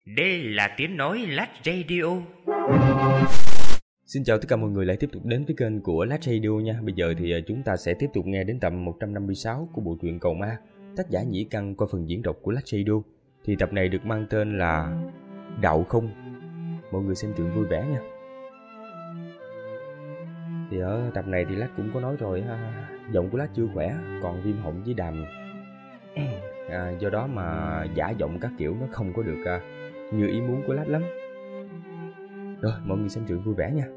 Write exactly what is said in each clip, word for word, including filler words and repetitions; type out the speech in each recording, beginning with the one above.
Đây là tiếng nói Lát Radio. Xin chào tất cả mọi người lại tiếp tục đến với kênh của Lát Radio nha. Bây giờ thì chúng ta sẽ tiếp tục nghe đến tập một trăm năm mươi sáu của bộ truyện Cầu Ma, tác giả Nhĩ Căn qua phần diễn đọc của Lát Radio. Thì tập này được mang tên là Đạo Không. Mọi người xem truyện vui vẻ nha. Thì ở tập này thì Lát cũng có nói rồi ha, giọng của Lát chưa khỏe, còn viêm họng với đàm à, do đó mà giả giọng các kiểu nó không có được à, như ý muốn của Lát lắm. Rồi mọi người xem truyện vui vẻ nha.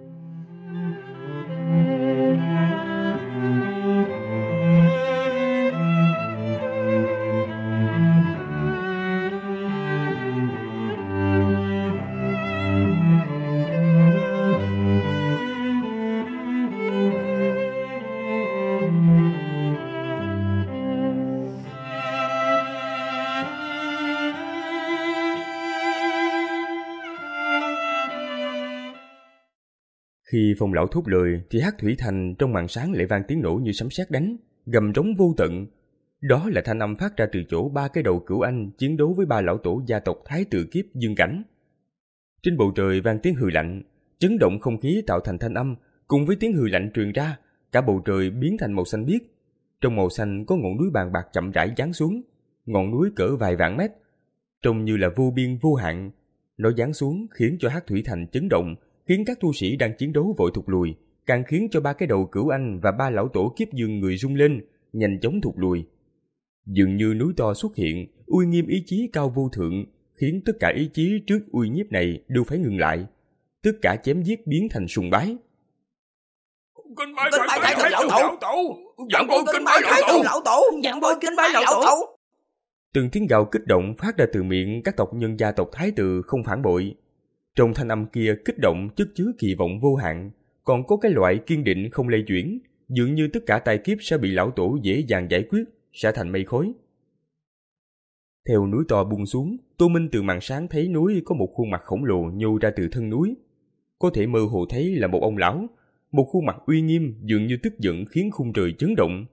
Khi Phong lão thốt lời thì Hắc Thủy Thành trong màn sáng lại vang tiếng nổ như sấm sét đánh, gầm trống vô tận. Đó là thanh âm phát ra từ chỗ ba cái đầu cửu anh chiến đấu với ba lão tổ gia tộc Thái Tử Kiếp Dương Cảnh. Trên bầu trời vang tiếng hừ lạnh, chấn động không khí tạo thành thanh âm, cùng với tiếng hừ lạnh truyền ra, cả bầu trời biến thành màu xanh biếc. Trong màu xanh có ngọn núi bàn bạc chậm rãi giáng xuống, ngọn núi cỡ vài vạn mét, trông như là vô biên vô hạn. Nó giáng xuống khiến cho Hắc Thủy Thành chấn động, khiến các tu sĩ đang chiến đấu vội thụt lùi, càng khiến cho ba cái đầu cửu anh và ba lão tổ Kiếp Dương người rung lên, nhanh chóng thụt lùi. Dường như núi to xuất hiện, uy nghiêm ý chí cao vô thượng, khiến tất cả ý chí trước uy nhiếp này đều phải ngừng lại, tất cả chém giết biến thành sùng bái. Kinh bái Thái Thượng lão tổ, dạng bối kinh bái lão tổ, dạng bối kinh bái lão tổ. Từng tiếng gào kích động phát ra từ miệng các tộc nhân gia tộc Thái Tử không phản bội. Trong thanh âm kia kích động chất chứa kỳ vọng vô hạn, còn có cái loại kiên định không lay chuyển, dường như tất cả tai kiếp sẽ bị lão tổ dễ dàng giải quyết, sẽ thành mây khói. Theo núi to buông xuống, Tô Minh từ màn sáng thấy núi có một khuôn mặt khổng lồ nhô ra từ thân núi. Có thể mơ hồ thấy là một ông lão, một khuôn mặt uy nghiêm dường như tức giận khiến khung trời chấn động.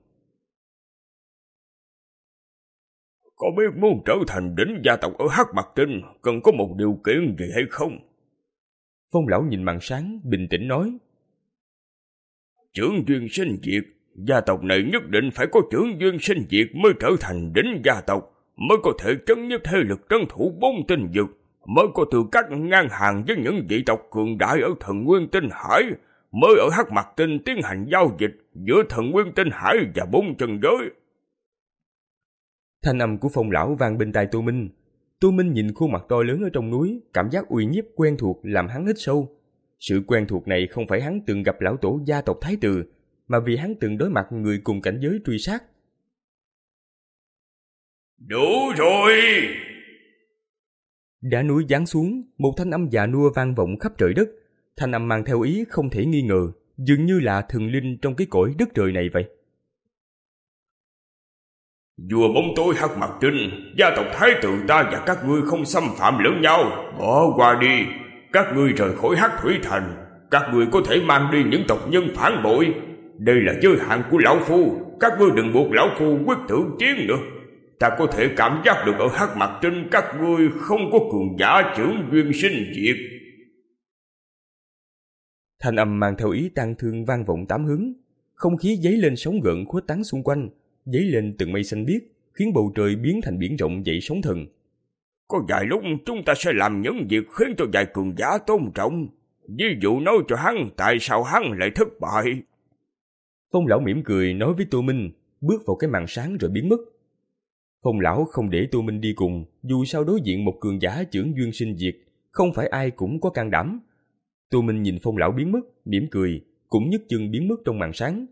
Có biết muốn trở thành đỉnh gia tộc ở Hắc Bạc Tinh cần có một điều kiện gì hay không? Phong lão nhìn màn sáng bình tĩnh nói. Chưởng duyên sinh diệt, gia tộc này nhất định phải có chưởng duyên sinh diệt mới trở thành đỉnh gia tộc, mới có thể chấn nhất thế lực trấn thủ bốn tinh vực, mới có tư cách ngang hàng với những vị tộc cường đại ở Thần Nguyên Tinh Hải, mới ở Hắc Bạc Tinh tiến hành giao dịch giữa Thần Nguyên Tinh Hải và bốn chân giới. Thanh âm của Phong lão vang bên tai Tô Minh. Tô Minh nhìn khuôn mặt to lớn ở trong núi, cảm giác uy nhiếp quen thuộc làm hắn hít sâu. Sự quen thuộc này không phải hắn từng gặp lão tổ gia tộc Thái Tử, mà vì hắn từng đối mặt người cùng cảnh giới truy sát. Đủ rồi! Đá núi giáng xuống, một thanh âm già nua vang vọng khắp trời đất. Thanh âm mang theo ý không thể nghi ngờ, dường như là thần linh trong cái cõi đất trời này vậy. Vua bóng tối Hắc Bạc Tinh, gia tộc Thái Tử ta và các ngươi không xâm phạm lẫn nhau, bỏ qua đi. Các ngươi rời khỏi Hắc Thủy Thành, các ngươi có thể mang đi những tộc nhân phản bội. Đây là giới hạn của lão phu, các ngươi đừng buộc lão phu quyết tử chiến nữa. Ta có thể cảm giác được ở Hắc Bạc Tinh các ngươi không có cường giả chưởng duyên sinh diệt. Thanh âm mang theo ý tang thương vang vọng tám hướng, không khí dấy lên sóng gợn khuếch tán xung quanh, dấy lên từng mây xanh biếc, khiến bầu trời biến thành biển rộng dậy sóng thần. Có vài lúc chúng ta sẽ làm những việc khiến cho vài cường giả tôn trọng, ví dụ nói cho hắn tại sao hắn lại thất bại. Phong lão mỉm cười nói với Tô Minh, bước vào cái màn sáng rồi biến mất. Phong lão không để Tô Minh đi cùng, dù sao đối diện một cường giả chưởng duyên sinh diệt, không phải ai cũng có can đảm. Tô Minh nhìn Phong lão biến mất, mỉm cười, cũng nhấc chân biến mất trong màn sáng.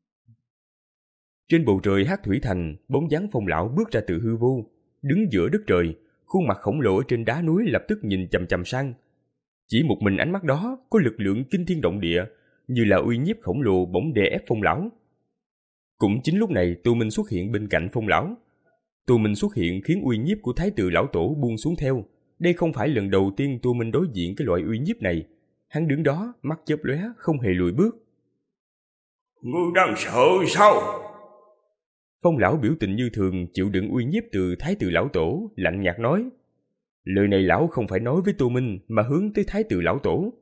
Trên bầu trời Hắc Thủy Thành, bóng dáng Phong lão bước ra từ hư vô, đứng giữa đất trời, khuôn mặt khổng lồ trên đá núi lập tức nhìn chằm chằm sang. Chỉ một mình ánh mắt đó có lực lượng kinh thiên động địa, như là uy nhiếp khổng lồ bỗng đè ép Phong lão. Cũng chính lúc này Tô Minh xuất hiện bên cạnh Phong lão. Tô Minh xuất hiện khiến uy nhiếp của Thái Tử lão tổ buông xuống theo. Đây không phải lần đầu tiên Tô Minh đối diện cái loại uy nhiếp này. Hắn đứng đó, mắt chớp lóe, không hề lùi bước. Ngươi đang sợ sao? Phong lão biểu tình như thường, chịu đựng uy nhiếp từ Thái Tử lão tổ, lạnh nhạt nói. Lời này lão không phải nói với Tô Minh mà hướng tới Thái tử lão tổ.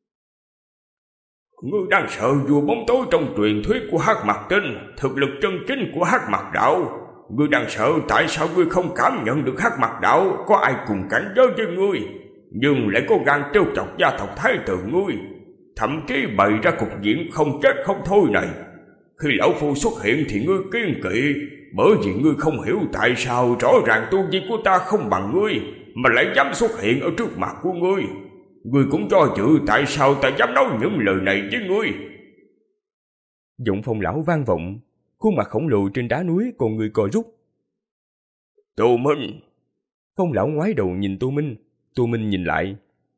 Ngươi đang sợ vua bóng tối trong truyền thuyết của Hắc Mặc Tinh, thực lực chân chính của Hắc Mặc Đạo. Ngươi đang sợ tại sao ngươi không cảm nhận được Hắc Mặc Đạo có ai cùng cảnh giới với ngươi, nhưng lại có gan trêu chọc gia tộc Thái tử ngươi, thậm chí bày ra cục diện không chết không thôi này. Khi lão phu xuất hiện thì ngươi kiêng kỵ, bởi vì ngươi không hiểu tại sao rõ ràng tu vi của ta không bằng ngươi mà lại dám xuất hiện ở trước mặt của ngươi. Ngươi cũng cho dự tại sao ta dám nói những lời này với ngươi. Giọng Phong lão vang vọng, khuôn mặt khổng lồ trên đá núi còn người co rút. Tô Minh. Phong lão ngoái đầu nhìn Tô Minh. Tô Minh nhìn lại.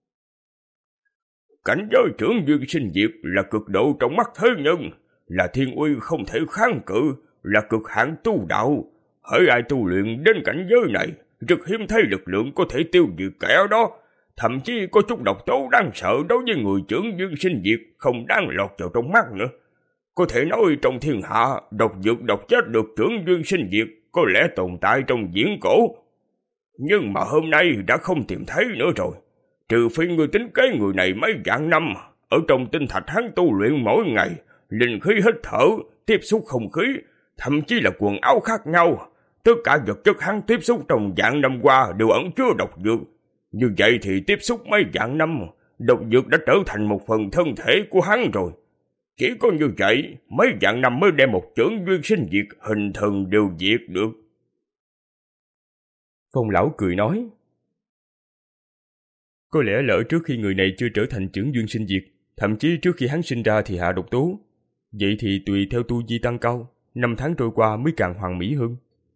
Cảnh giới trưởng duyên sinh diệt là cực độ trong mắt thế nhân, là thiên uy không thể kháng cự, là cực hạn tu đạo. Hỡi ai tu luyện đến cảnh giới này, rất hiếm thấy lực lượng có thể tiêu diệt kẻ đó. Thậm chí có chút độc tố đáng sợ đối với người trưởng duyên sinh diệt không đáng lọt vào trong mắt nữa. Có thể nói trong thiên hạ, độc dược độc chết được trưởng duyên sinh diệt có lẽ tồn tại trong viễn cổ. Nhưng mà hôm nay đã không tìm thấy nữa rồi. Trừ phi người tính kế người này mấy vạn năm, ở trong tinh thạch hắn tu luyện mỗi ngày, linh khí hít thở, tiếp xúc không khí, thậm chí là quần áo khác nhau. Tất cả vật chất hắn tiếp xúc trong vạn năm qua đều ẩn chứa độc dược. Như vậy thì tiếp xúc mấy vạn năm, độc dược đã trở thành một phần thân thể của hắn rồi. Chỉ có như vậy, mấy vạn năm mới đem một chưởng duyên sinh diệt hình thần đều diệt được. Phong lão cười nói. Có lẽ lỡ trước khi người này chưa trở thành chưởng duyên sinh diệt, thậm chí trước khi hắn sinh ra thì hạ độc tố. Vậy thì tùy theo tu vi tăng cao, năm tháng trôi qua mới càng hoàn mỹ hơn.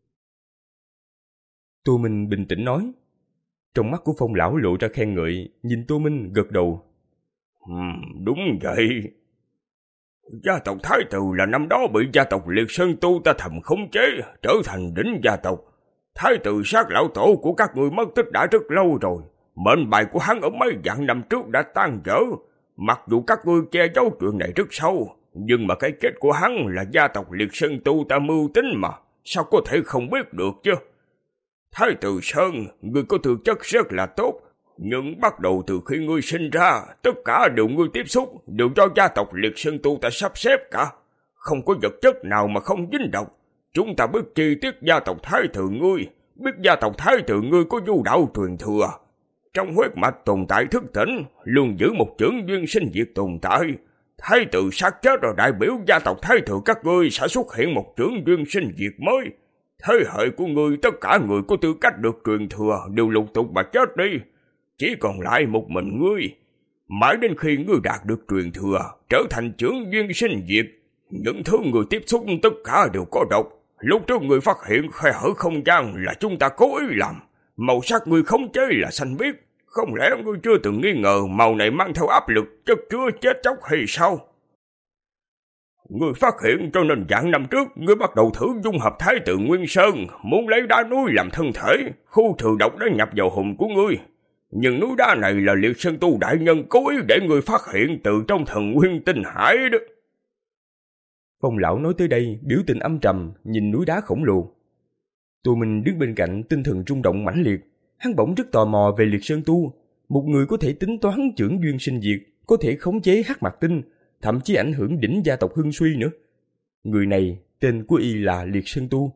Tô Minh bình tĩnh nói. Trong mắt của Phong lão lộ ra khen ngợi, nhìn Tô Minh gật đầu. Hmm, đúng vậy. Gia tộc Thái tử là năm đó bị gia tộc Liệt Sơn Tu ta thầm khống chế, trở thành đỉnh gia tộc. Thái tử sát lão tổ của các người mất tích đã rất lâu rồi. Mệnh bài của hắn ở mấy vạn năm trước đã tan vỡ. Mặc dù các ngươi che giấu chuyện này rất sâu, nhưng mà cái kết của hắn là gia tộc Liệt Sơn Tu ta mưu tính mà, sao có thể không biết được chứ? Thái tử Sơn, ngươi có tư chất rất là tốt, nhưng bắt đầu từ khi ngươi sinh ra, tất cả đều ngươi tiếp xúc, đều do gia tộc Liệt Sơn Tu ta sắp xếp cả. Không có vật chất nào mà không dính độc. Chúng ta biết chi tiết gia tộc Thái tử ngươi, biết gia tộc Thái tử ngươi có du đạo truyền thừa. Trong huyết mạch tồn tại thức tỉnh, luôn giữ một chưởng duyên sinh diệt tồn tại. Thái tử sát chết rồi đại biểu gia tộc Thái tử các ngươi sẽ xuất hiện một chưởng duyên sinh diệt mới. Thế hệ của ngươi, tất cả người có tư cách được truyền thừa đều lục tục mà chết đi. Chỉ còn lại một mình ngươi. Mãi đến khi ngươi đạt được truyền thừa, trở thành chưởng duyên sinh diệt, những thứ người tiếp xúc tất cả đều có độc. Lúc trước người phát hiện khe hở không gian là chúng ta cố ý làm. Màu sắc người khống chế là xanh biếc. Không lẽ ngươi chưa từng nghi ngờ màu này mang theo áp lực chất chứa chết chóc hay sao? Ngươi phát hiện cho nên vạn năm trước ngươi bắt đầu thử dung hợp Thái tử Nguyên Sơn, muốn lấy đá núi làm thân thể, khu trừ độc đã nhập vào hồn của ngươi. Nhưng núi đá này là Liệt Sơn Tu đại nhân cố ý để ngươi phát hiện từ trong thần nguyên tinh hải đó. Phong lão nói tới đây, biểu tình âm trầm, nhìn núi đá khổng lồ. Tô Minh đứng bên cạnh, tinh thần rung động mãnh liệt. Hắn bỗng rất tò mò về Liệt Sơn Tu, một người có thể tính toán chưởng duyên sinh diệt, có thể khống chế Hắc Mặc Tinh, thậm chí ảnh hưởng đỉnh gia tộc Hưng Suy nữa. Người này, tên của y là Liệt Sơn Tu.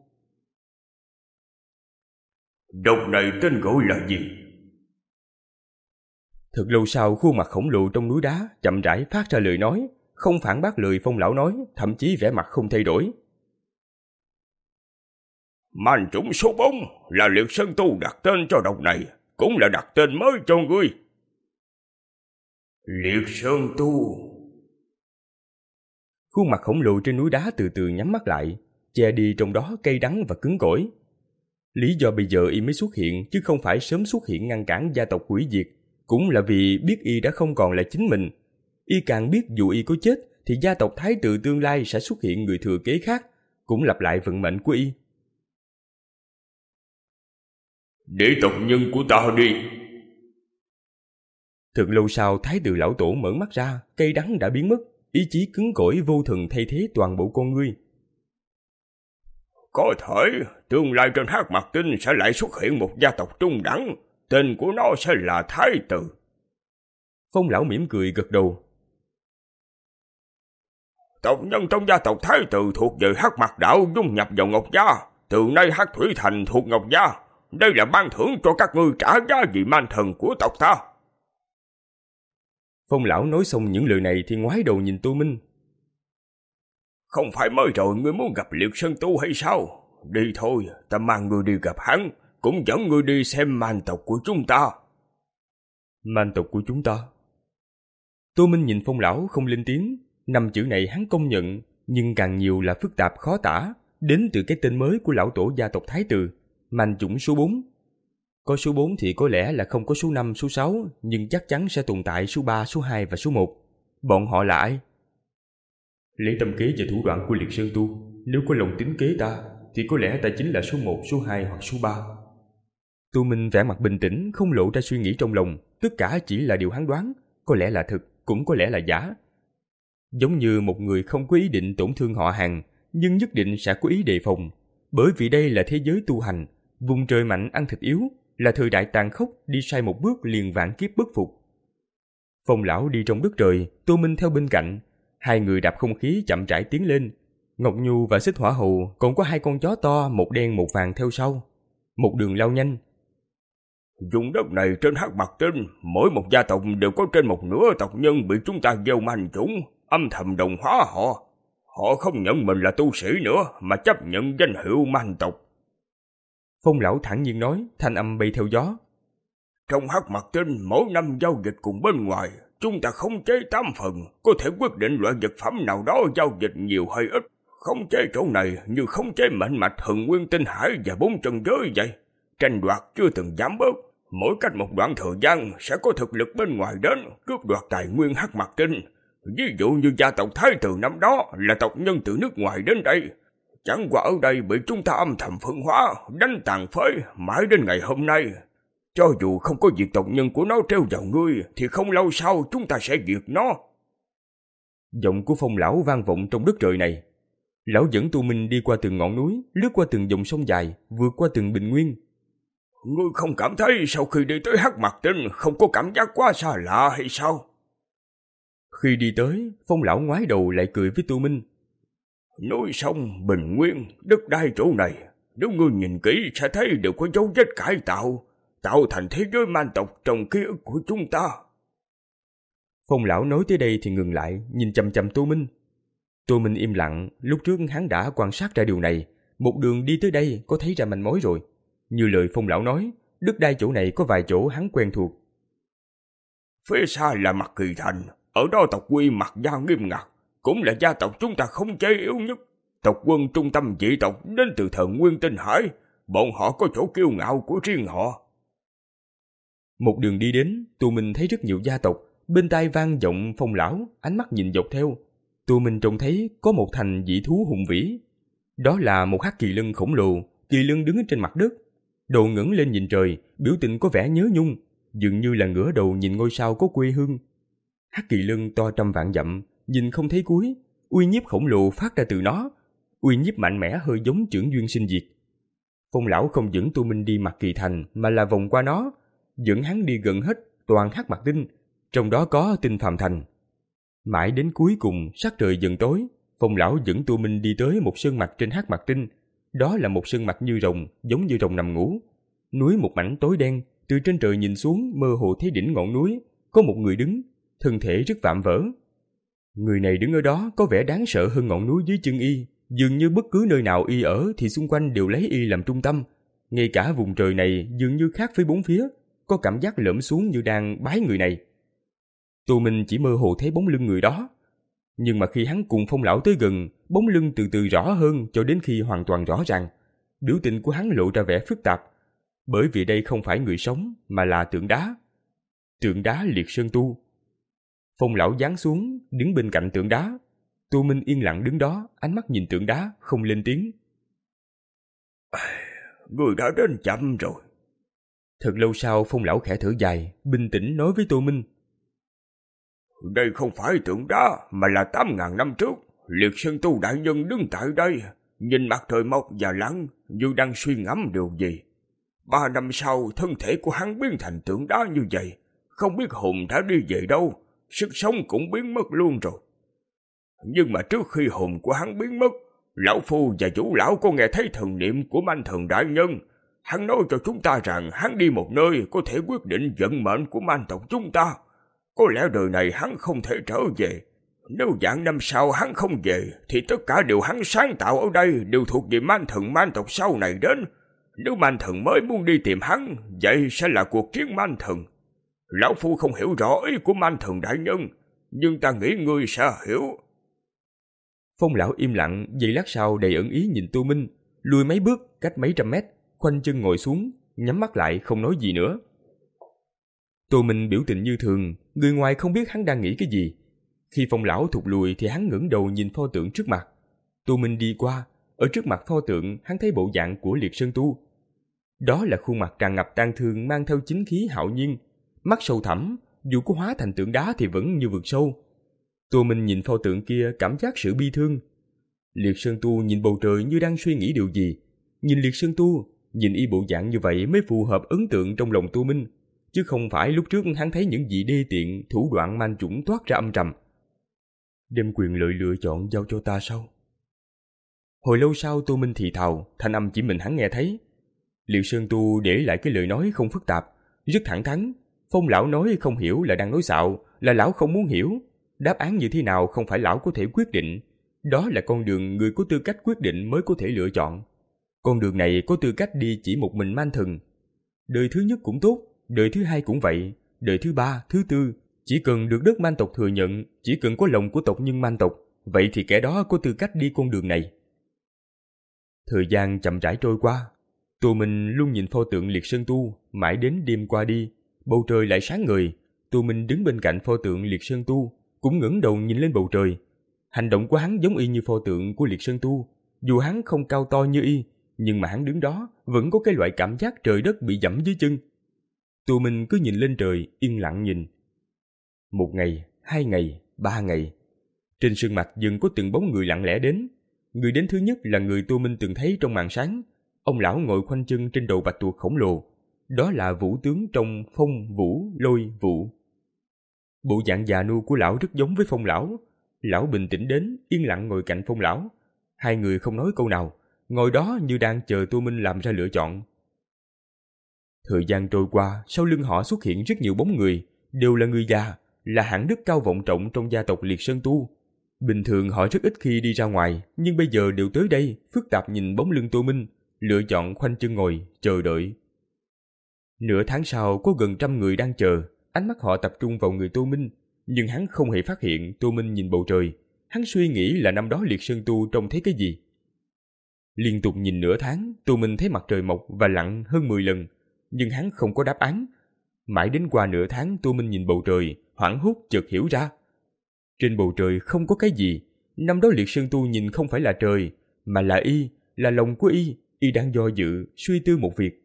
Độc này tên gọi là gì? Thật lâu sau, khuôn mặt khổng lồ trong núi đá chậm rãi phát ra lời nói, không phản bác lời Phong lão nói, thậm chí vẻ mặt không thay đổi. Man chủng số bốn là Liệt Sơn Tu đặt tên cho độc này, cũng là đặt tên mới cho ngươi. Liệt Sơn Tu. Khuôn mặt khổng lồ trên núi đá từ từ nhắm mắt lại, che đi trong đó cay đắng và cứng cỏi. Lý do bây giờ y mới xuất hiện chứ không phải sớm xuất hiện ngăn cản gia tộc hủy diệt, cũng là vì biết y đã không còn là chính mình. Y càng biết dù y có chết thì gia tộc Thái tử tương lai sẽ xuất hiện người thừa kế khác, cũng lặp lại vận mệnh của y. Để tộc nhân của ta đi. Thật lâu sau, Thái tử lão tổ mở mắt ra, cay đắng đã biến mất, ý chí cứng cỏi vô thần thay thế toàn bộ con ngươi. Có thể tương lai trên Hắc Mặc Tinh sẽ lại xuất hiện một gia tộc trung đẳng, tên của nó sẽ là Thái Tử. Phong lão mỉm cười gật đầu. Tộc nhân trong gia tộc Thái Tử thuộc về Hắc Mặc Đạo dung nhập vào Ngọc Gia. Từ nay Hắc Thủy Thành thuộc Ngọc Gia. Đây là ban thưởng cho các ngươi trả giá vì man thần của tộc ta. Phong lão nói xong những lời này thì ngoái đầu nhìn Tô Minh. Không phải mới rồi ngươi muốn gặp Liệt Sơn Tu hay sao? Đi thôi, ta mang ngươi đi gặp hắn, cũng dẫn ngươi đi xem man tộc của chúng ta. Man tộc của chúng ta? Tô Minh nhìn Phong lão không lên tiếng. Năm chữ này hắn công nhận, nhưng càng nhiều là phức tạp khó tả, đến từ cái tên mới của lão tổ gia tộc Thái Tử, man chủng số bốn. Có số bốn thì có lẽ là không có số năm, số sáu, nhưng chắc chắn sẽ tồn tại số ba, số hai và số một. Bọn họ là ai? Lấy tâm kế và thủ đoạn của Liệt Sơn Tu, nếu có lòng tính kế ta, thì có lẽ ta chính là số một, số hai hoặc số ba. Tô Minh vẻ mặt bình tĩnh, không lộ ra suy nghĩ trong lòng, tất cả chỉ là điều hắn đoán, có lẽ là thực, cũng có lẽ là giả. Giống như một người không có ý định tổn thương họ hàng, nhưng nhất định sẽ có ý đề phòng, bởi vì đây là thế giới tu hành, vùng trời mạnh ăn thịt yếu, là thời đại tàn khốc, đi sai một bước liền vạn kiếp bất phục. Phong lão đi trong đất trời, Tô Minh theo bên cạnh, hai người đạp không khí chậm rãi tiến lên. Ngọc Nhu và Xích Hỏa Hầu còn có hai con chó to, một đen một vàng theo sau. Một đường lao nhanh. Vùng đất này trên Hắc Mặc Tinh, mỗi một gia tộc đều có trên một nửa tộc nhân bị chúng ta gieo man chủng, âm thầm đồng hóa họ. Họ không nhận mình là tu sĩ nữa, mà chấp nhận danh hiệu man tộc. Phong lão thản nhiên nói, thanh âm bay theo gió. Trong Hắc Mặc Tinh, mỗi năm giao dịch cùng bên ngoài, chúng ta khống chế tám phần, có thể quyết định loại vật phẩm nào đó giao dịch nhiều hay ít. Khống chế chỗ này như khống chế mệnh mạch Thần Nguyên Tinh Hải và bốn chân giới vậy. Tranh đoạt chưa từng giảm bớt, mỗi cách một đoạn thời gian sẽ có thực lực bên ngoài đến cướp đoạt tài nguyên Hắc Mặc Tinh. Ví dụ như gia tộc Thái Tử năm đó là tộc nhân từ nước ngoài đến đây, chẳng qua ở đây bị chúng ta âm thầm phân hóa, đánh tàn phế mãi đến ngày hôm nay. Cho dù không có diệt tộc nhân của nó treo vào ngươi, thì không lâu sau chúng ta sẽ diệt nó. Giọng của Phong lão vang vọng trong đất trời này. Lão dẫn Tô Minh đi qua từng ngọn núi, lướt qua từng dòng sông dài, vượt qua từng bình nguyên. Ngươi không cảm thấy sau khi đi tới Hắc Mặc Tinh không có cảm giác quá xa lạ hay sao? Khi đi tới, Phong lão ngoái đầu lại cười với Tô Minh. Núi sông, bình nguyên, đất đai chỗ này, nếu ngươi nhìn kỹ sẽ thấy đều có dấu vết cải tạo, tạo thành thế giới man tộc trong ký ức của chúng ta. Phong lão nói tới đây thì ngừng lại, nhìn chằm chằm Tô Minh. Tô Minh im lặng, lúc trước hắn đã quan sát ra điều này, một đường đi tới đây có thấy ra manh mối rồi. Như lời Phong lão nói, đất đai chỗ này có vài chỗ hắn quen thuộc. Phía xa là Mặc Kỳ Thành, ở đó tộc quy Mặc Gia nghiêm ngặt, cũng là gia tộc chúng ta không chế yếu nhất. Tộc quân trung tâm dị tộc đến từ Thần Nguyên Tinh Hải, bọn họ có chỗ kiêu ngạo của riêng họ. Một đường đi đến, Tô Minh thấy rất nhiều gia tộc, bên tai vang vọng Phong lão, ánh mắt nhìn dọc theo. Tô Minh trông thấy có một thành dị thú hùng vĩ. Đó là một hắc kỳ lân khổng lồ, kỳ lân đứng trên mặt đất, đầu ngẩng lên nhìn trời, biểu tình có vẻ nhớ nhung, dường như là ngửa đầu nhìn ngôi sao có quê hương. Hắc kỳ lân to trăm vạn dặm, nhìn không thấy cuối, uy nhiếp khổng lồ phát ra từ nó, uy nhiếp mạnh mẽ hơi giống chưởng duyên sinh diệt. Phong lão không dẫn Tô Minh đi Mặc Kỳ Thành mà là vòng qua nó, dẫn hắn đi gần hết toàn Hắc Mặc Tinh, trong đó có Tinh Phàm Thành. Mãi đến cuối cùng sắc trời dần tối, Phong lão dẫn Tô Minh đi tới một sơn mạch trên Hắc Mặc Tinh. Đó là một sơn mạch như rồng, giống như rồng nằm ngủ. Núi một mảnh tối đen, từ trên trời nhìn xuống mơ hồ thấy đỉnh ngọn núi có một người đứng, thân thể rất vạm vỡ. Người này đứng ở đó có vẻ đáng sợ hơn ngọn núi dưới chân y, dường như bất cứ nơi nào y ở thì xung quanh đều lấy y làm trung tâm. Ngay cả vùng trời này dường như khác với bốn phía, có cảm giác lõm xuống như đang bái người này. Tô Minh chỉ mơ hồ thấy bóng lưng người đó, nhưng mà khi hắn cùng Phong lão tới gần, bóng lưng từ từ rõ hơn cho đến khi hoàn toàn rõ ràng. Biểu tình của hắn lộ ra vẻ phức tạp, bởi vì đây không phải người sống mà là tượng đá. Tượng đá Liệt Sơn Tu. Phong lão giáng xuống, đứng bên cạnh tượng đá. Tô Minh yên lặng đứng đó, ánh mắt nhìn tượng đá, không lên tiếng. Người đã đến chậm rồi. Thật lâu sau, Phong lão khẽ thở dài, bình tĩnh nói với Tô Minh. Đây không phải tượng đá, mà là tám ngàn năm trước. Liệt Sơn Tu đại nhân đứng tại đây, nhìn mặt trời mọc và lặn, như đang suy ngẫm điều gì. Ba năm sau, thân thể của hắn biến thành tượng đá như vậy. Không biết hồn đã đi về đâu, sức sống cũng biến mất luôn rồi. Nhưng mà trước khi hồn của hắn biến mất, lão phu và vũ lão có nghe thấy thần niệm của Manh Thần đại nhân. Hắn nói cho chúng ta rằng hắn đi một nơi có thể quyết định vận mệnh của man tộc chúng ta. Có lẽ đời này hắn không thể trở về. Nếu vạn năm sau hắn không về, thì tất cả điều hắn sáng tạo ở đây đều thuộc về Man Thần man tộc sau này đến. Nếu Man Thần mới muốn đi tìm hắn, vậy sẽ là cuộc chiến Man Thần. Lão phu không hiểu rõ ý của Man Thần đại nhân, nhưng ta nghĩ ngươi sẽ hiểu. Phong lão im lặng, giây lát sau đầy ẩn ý nhìn Tô Minh, lùi mấy bước cách mấy trăm mét, khoanh chân ngồi xuống, nhắm mắt lại không nói gì nữa. Tô Minh biểu tình như thường, người ngoài không biết hắn đang nghĩ cái gì. Khi Phong lão thụt lùi thì hắn ngẩng đầu nhìn pho tượng trước mặt. Tô Minh đi qua, ở trước mặt pho tượng hắn thấy bộ dạng của Liệt Sơn Tu. Đó là khuôn mặt tràn ngập tang thương mang theo chính khí hạo nhiên, mắt sâu thẳm, dù có hóa thành tượng đá thì vẫn như vực sâu. Tô Minh nhìn pho tượng kia cảm giác sự bi thương. Liệt Sơn Tu nhìn bầu trời như đang suy nghĩ điều gì. Nhìn Liệt Sơn Tu, nhìn y bộ dạng như vậy mới phù hợp ấn tượng trong lòng Tô Minh, chứ không phải lúc trước hắn thấy những gì đê tiện, thủ đoạn man chủng toát ra âm trầm. Đem quyền lợi lựa chọn giao cho ta sao? Hồi lâu sau Tô Minh thì thào, thanh âm chỉ mình hắn nghe thấy. Liệt Sơn Tu để lại cái lời nói không phức tạp, rất thẳng thắn. Phong lão nói không hiểu là đang nói xạo, là lão không muốn hiểu. Đáp án như thế nào không phải lão có thể quyết định. Đó là con đường người có tư cách quyết định mới có thể lựa chọn. Con đường này có tư cách đi chỉ một mình Man Thần. Đời thứ nhất cũng tốt, đời thứ hai cũng vậy, đời thứ ba, thứ tư, chỉ cần được đất man tộc thừa nhận, chỉ cần có lòng của tộc nhân man tộc, vậy thì kẻ đó có tư cách đi con đường này. Thời gian chậm rãi trôi qua, Tô Minh luôn nhìn pho tượng Liệt Sơn Tu, mãi đến đêm qua đi, bầu trời lại sáng ngời. Tô Minh đứng bên cạnh pho tượng Liệt Sơn Tu, cũng ngẩng đầu nhìn lên bầu trời. Hành động của hắn giống y như pho tượng của Liệt Sơn Tu, dù hắn không cao to như y, nhưng mà hắn đứng đó vẫn có cái loại cảm giác trời đất bị dẫm dưới chân. Tô Minh cứ nhìn lên trời, yên lặng nhìn. Một ngày, hai ngày, ba ngày. Trên sân mạch dần có từng bóng người lặng lẽ đến. Người đến thứ nhất là người Tô Minh từng thấy trong màn sáng. Ông lão ngồi khoanh chân trên đầu bạch tuộc khổng lồ. Đó là vũ tướng trong Phong Vũ Lôi Vũ. Bộ dạng già nua của lão rất giống với Phong lão. Lão bình tĩnh đến, yên lặng ngồi cạnh Phong lão. Hai người không nói câu nào, ngồi đó như đang chờ Tô Minh làm ra lựa chọn. Thời gian trôi qua, sau lưng họ xuất hiện rất nhiều bóng người, đều là người già, là hạng đức cao vọng trọng trong gia tộc Liệt Sơn Tu. Bình thường họ rất ít khi đi ra ngoài, nhưng bây giờ đều tới đây, phức tạp nhìn bóng lưng Tô Minh, lựa chọn khoanh chân ngồi, chờ đợi. Nửa tháng sau có gần trăm người đang chờ, ánh mắt họ tập trung vào người Tô Minh, nhưng hắn không hề phát hiện Tô Minh nhìn bầu trời. Hắn suy nghĩ là năm đó Liệt Sơn Tu trông thấy cái gì. Liên tục nhìn nửa tháng, Tô Minh thấy mặt trời mọc và lặn hơn mười lần, nhưng hắn không có đáp án. Mãi đến qua nửa tháng Tô Minh nhìn bầu trời, hoảng hốt chợt hiểu ra. Trên bầu trời không có cái gì. Năm đó Liệt Sơn Tu nhìn không phải là trời, mà là y, là lòng của y. Y đang do dự, suy tư một việc.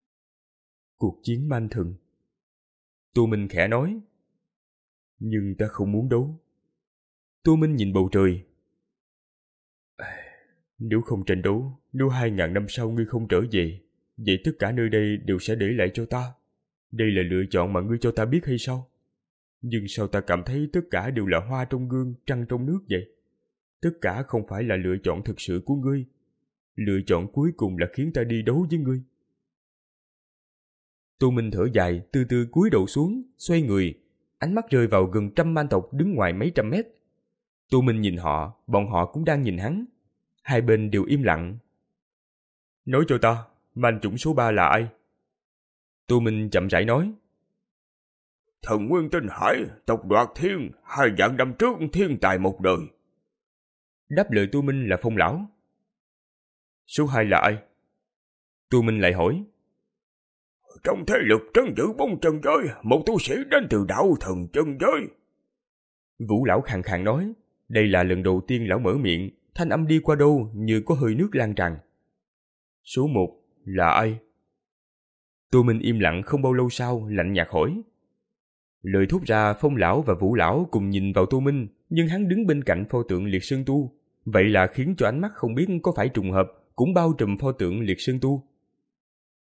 Cuộc chiến Man Thần. Tô Minh khẽ nói. Nhưng ta không muốn đấu. Tô Minh nhìn bầu trời. Nếu không tranh đấu, nếu hai ngàn năm sau ngươi không trở về, vậy tất cả nơi đây đều sẽ để lại cho ta. Đây là lựa chọn mà ngươi cho ta biết hay sao? Nhưng sao ta cảm thấy tất cả đều là hoa trong gương, trăng trong nước vậy? Tất cả không phải là lựa chọn thực sự của ngươi. Lựa chọn cuối cùng là khiến ta đi đấu với ngươi. Tô Minh thở dài, từ từ cúi đầu xuống, xoay người. Ánh mắt rơi vào gần trăm man tộc đứng ngoài mấy trăm mét. Tô Minh nhìn họ, bọn họ cũng đang nhìn hắn. Hai bên đều im lặng. Nói cho ta, man chủng số ba là ai? Tô Minh chậm rãi nói. Thần Nguyên Tinh Hải, tộc Đoạt Thiên, hai vạn năm trước thiên tài một đời. Đáp lời Tô Minh là Phong lão. Số hai là ai? Tô Minh lại hỏi. Trong thế lực trấn giữ bốn chân giới, một tu sĩ đến từ đạo thần chân giới. Vũ lão khàn khàn nói. Đây là lần đầu tiên lão mở miệng, thanh âm đi qua đâu như có hơi nước lan tràn. Số một là ai? Tô Minh im lặng không bao lâu sau, lạnh nhạt hỏi. Lời thốt ra, Phong lão và Vũ lão cùng nhìn vào Tô Minh, nhưng hắn đứng bên cạnh pho tượng Liệt Sơn Tu, vậy là khiến cho ánh mắt không biết có phải trùng hợp cũng bao trùm pho tượng Liệt Sơn Tu.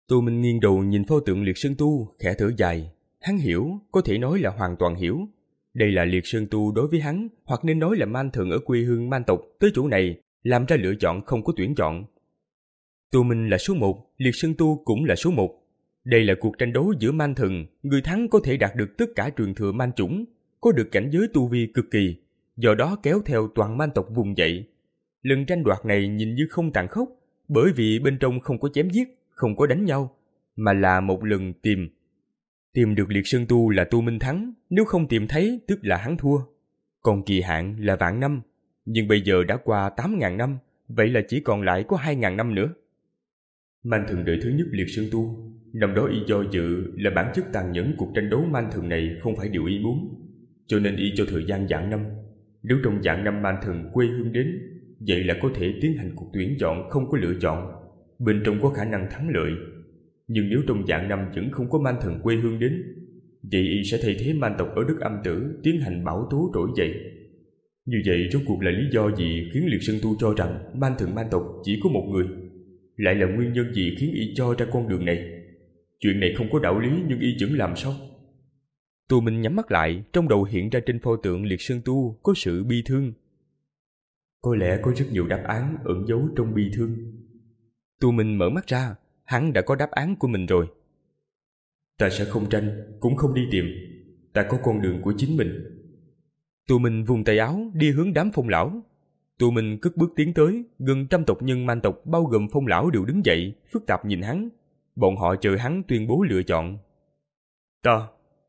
Tô Minh nghiêng đầu nhìn pho tượng Liệt Sơn Tu, khẽ thở dài. Hắn hiểu, có thể nói là hoàn toàn hiểu. Đây là Liệt Sơn Tu đối với hắn, hoặc nên nói là Man Thần ở quê hương Man tộc tới chỗ này, làm ra lựa chọn không có tuyển chọn. Tô Minh là số một, Liệt Sơn Tu cũng là số một. Đây là cuộc tranh đấu giữa Man Thần, người thắng có thể đạt được tất cả truyền thừa Man chủng, có được cảnh giới tu vi cực kỳ, do đó kéo theo toàn Man tộc vùng dậy. Lần tranh đoạt này nhìn như không tàn khốc, bởi vì bên trong không có chém giết, không có đánh nhau, mà là một lần tìm. Tìm được Liệt Sơn Tu là Tô Minh thắng, nếu không tìm thấy tức là hắn thua. Còn kỳ hạn là vạn năm, nhưng bây giờ đã qua tám ngàn năm, vậy là chỉ còn lại có hai ngàn năm nữa. Man Thần đời thứ nhất Liệt Sơn Tu, năm đó y do dự là bản chất tàn nhẫn cuộc tranh đấu Man Thần này không phải điều y muốn, cho nên y cho thời gian vạn năm. Nếu trong vạn năm Man Thần quê hương đến, vậy là có thể tiến hành cuộc tuyển chọn không có lựa chọn, bên trong có khả năng thắng lợi. Nhưng nếu trong vạn năm vẫn không có Man Thần quê hương đến, vậy y sẽ thay thế Man tộc ở đất âm tử tiến hành bảo tố trỗi dậy. Như vậy rốt cuộc là lý do gì khiến Liệt Sơn Tu cho rằng Man Thần Man tộc chỉ có một người? Lại là nguyên nhân gì khiến y cho ra con đường này? Chuyện này không có đạo lý nhưng y vẫn làm sao? Tô Minh nhắm mắt lại, trong đầu hiện ra trên pho tượng Liệt Sơn Tu có sự bi thương. Có lẽ có rất nhiều đáp án ẩn giấu trong bi thương. Tô Minh mở mắt ra, hắn đã có đáp án của mình rồi. Ta sẽ không tranh, cũng không đi tìm. Ta có con đường của chính mình. Tô Minh vung tay áo đi hướng đám Phong lão. Tô Minh cất bước tiến tới, gần trăm tộc nhân Man tộc bao gồm Phong lão đều đứng dậy, phức tạp nhìn hắn. Bọn họ chờ hắn tuyên bố lựa chọn. Ta.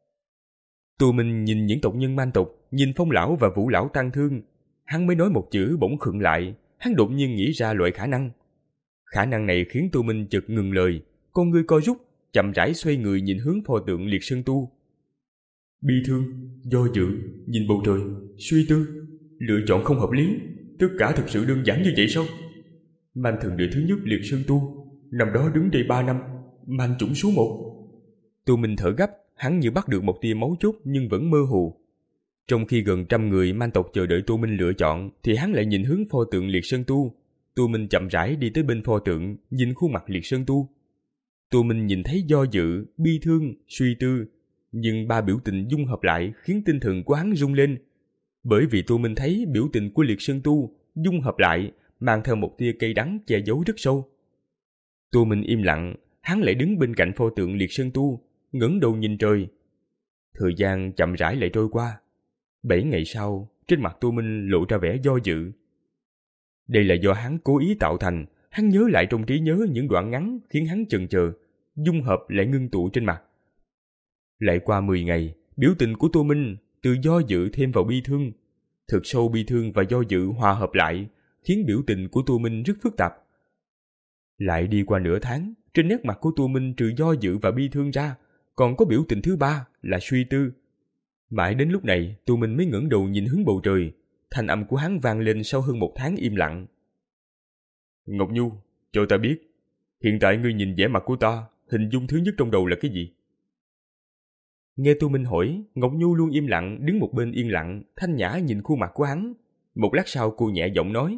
Tô Minh nhìn những tộc nhân Man tộc, nhìn Phong lão và Vũ lão tang thương. Hắn mới nói một chữ bỗng khựng lại, hắn đột nhiên nghĩ ra loại khả năng. Khả năng này khiến Tô Minh chợt ngừng lời, con ngươi co rút, chậm rãi xoay người nhìn hướng pho tượng Liệt Sơn Tu. Bi thương, do dự, nhìn bầu trời, suy tư, lựa chọn không hợp lý, tất cả thực sự đơn giản như vậy sao? Man Thần đời thứ nhất Liệt Sơn Tu, năm đó đứng đây ba năm, Man chủng số một. Tô Minh thở gấp, hắn như bắt được một tia máu chốt nhưng vẫn mơ hồ. Trong khi gần trăm người Man tộc chờ đợi Tô Minh lựa chọn, thì hắn lại nhìn hướng pho tượng Liệt Sơn Tu. Tô Minh chậm rãi đi tới bên pho tượng, nhìn khuôn mặt Liệt Sơn Tu. Tô Minh nhìn thấy do dự, bi thương, suy tư, nhưng ba biểu tình dung hợp lại khiến tinh thần của hắn rung lên. Bởi vì Tô Minh thấy biểu tình của Liệt Sơn Tu dung hợp lại mang theo một tia cay đắng che giấu rất sâu. Tô Minh im lặng, hắn lại đứng bên cạnh pho tượng Liệt Sơn Tu, ngẩng đầu nhìn trời. Thời gian chậm rãi lại trôi qua. Bảy ngày sau, trên mặt Tô Minh lộ ra vẻ do dự. Đây là do hắn cố ý tạo thành, hắn nhớ lại trong trí nhớ những đoạn ngắn khiến hắn chần chờ, dung hợp lại ngưng tụ trên mặt. Lại qua mười ngày, biểu tình của Tô Minh từ do dự thêm vào bi thương. Thực sâu bi thương và do dự hòa hợp lại, khiến biểu tình của Tô Minh rất phức tạp. Lại đi qua nửa tháng, trên nét mặt của Tô Minh trừ do dự và bi thương ra, còn có biểu tình thứ ba là suy tư. Mãi đến lúc này, Tô Minh mới ngẩng đầu nhìn hướng bầu trời, thanh âm của hắn vang lên sau hơn một tháng im lặng. Ngọc Nhu, cho ta biết, hiện tại ngươi nhìn vẻ mặt của ta, hình dung thứ nhất trong đầu là cái gì? Nghe Tô Minh hỏi, Ngọc Nhu luôn im lặng, đứng một bên yên lặng, thanh nhã nhìn khuôn mặt của hắn. Một lát sau cô nhẹ giọng nói.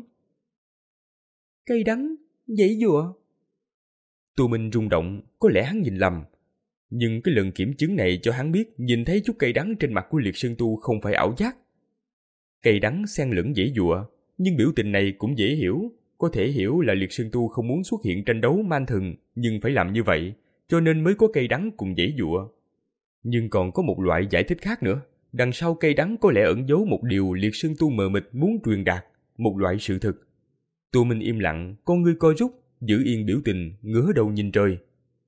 Cây đắng, dãy dụa. Tô Minh rung động, có lẽ hắn nhìn lầm. Nhưng cái lần kiểm chứng này cho hắn biết nhìn thấy chút cây đắng trên mặt của Liệt Sơn Tu không phải ảo giác. Cây đắng xen lẫn dãy dụa, nhưng biểu tình này cũng dễ hiểu. Có thể hiểu là Liệt Sơn Tu không muốn xuất hiện tranh đấu Man Thần, nhưng phải làm như vậy, cho nên mới có cây đắng cùng dãy dụa. Nhưng còn có một loại giải thích khác nữa. Đằng sau cây đắng có lẽ ẩn giấu một điều Liệt Sơn Tu mờ mịt muốn truyền đạt, một loại sự thực. Tô Minh im lặng, con ngươi co rút, giữ yên biểu tình, ngửa đầu nhìn trời.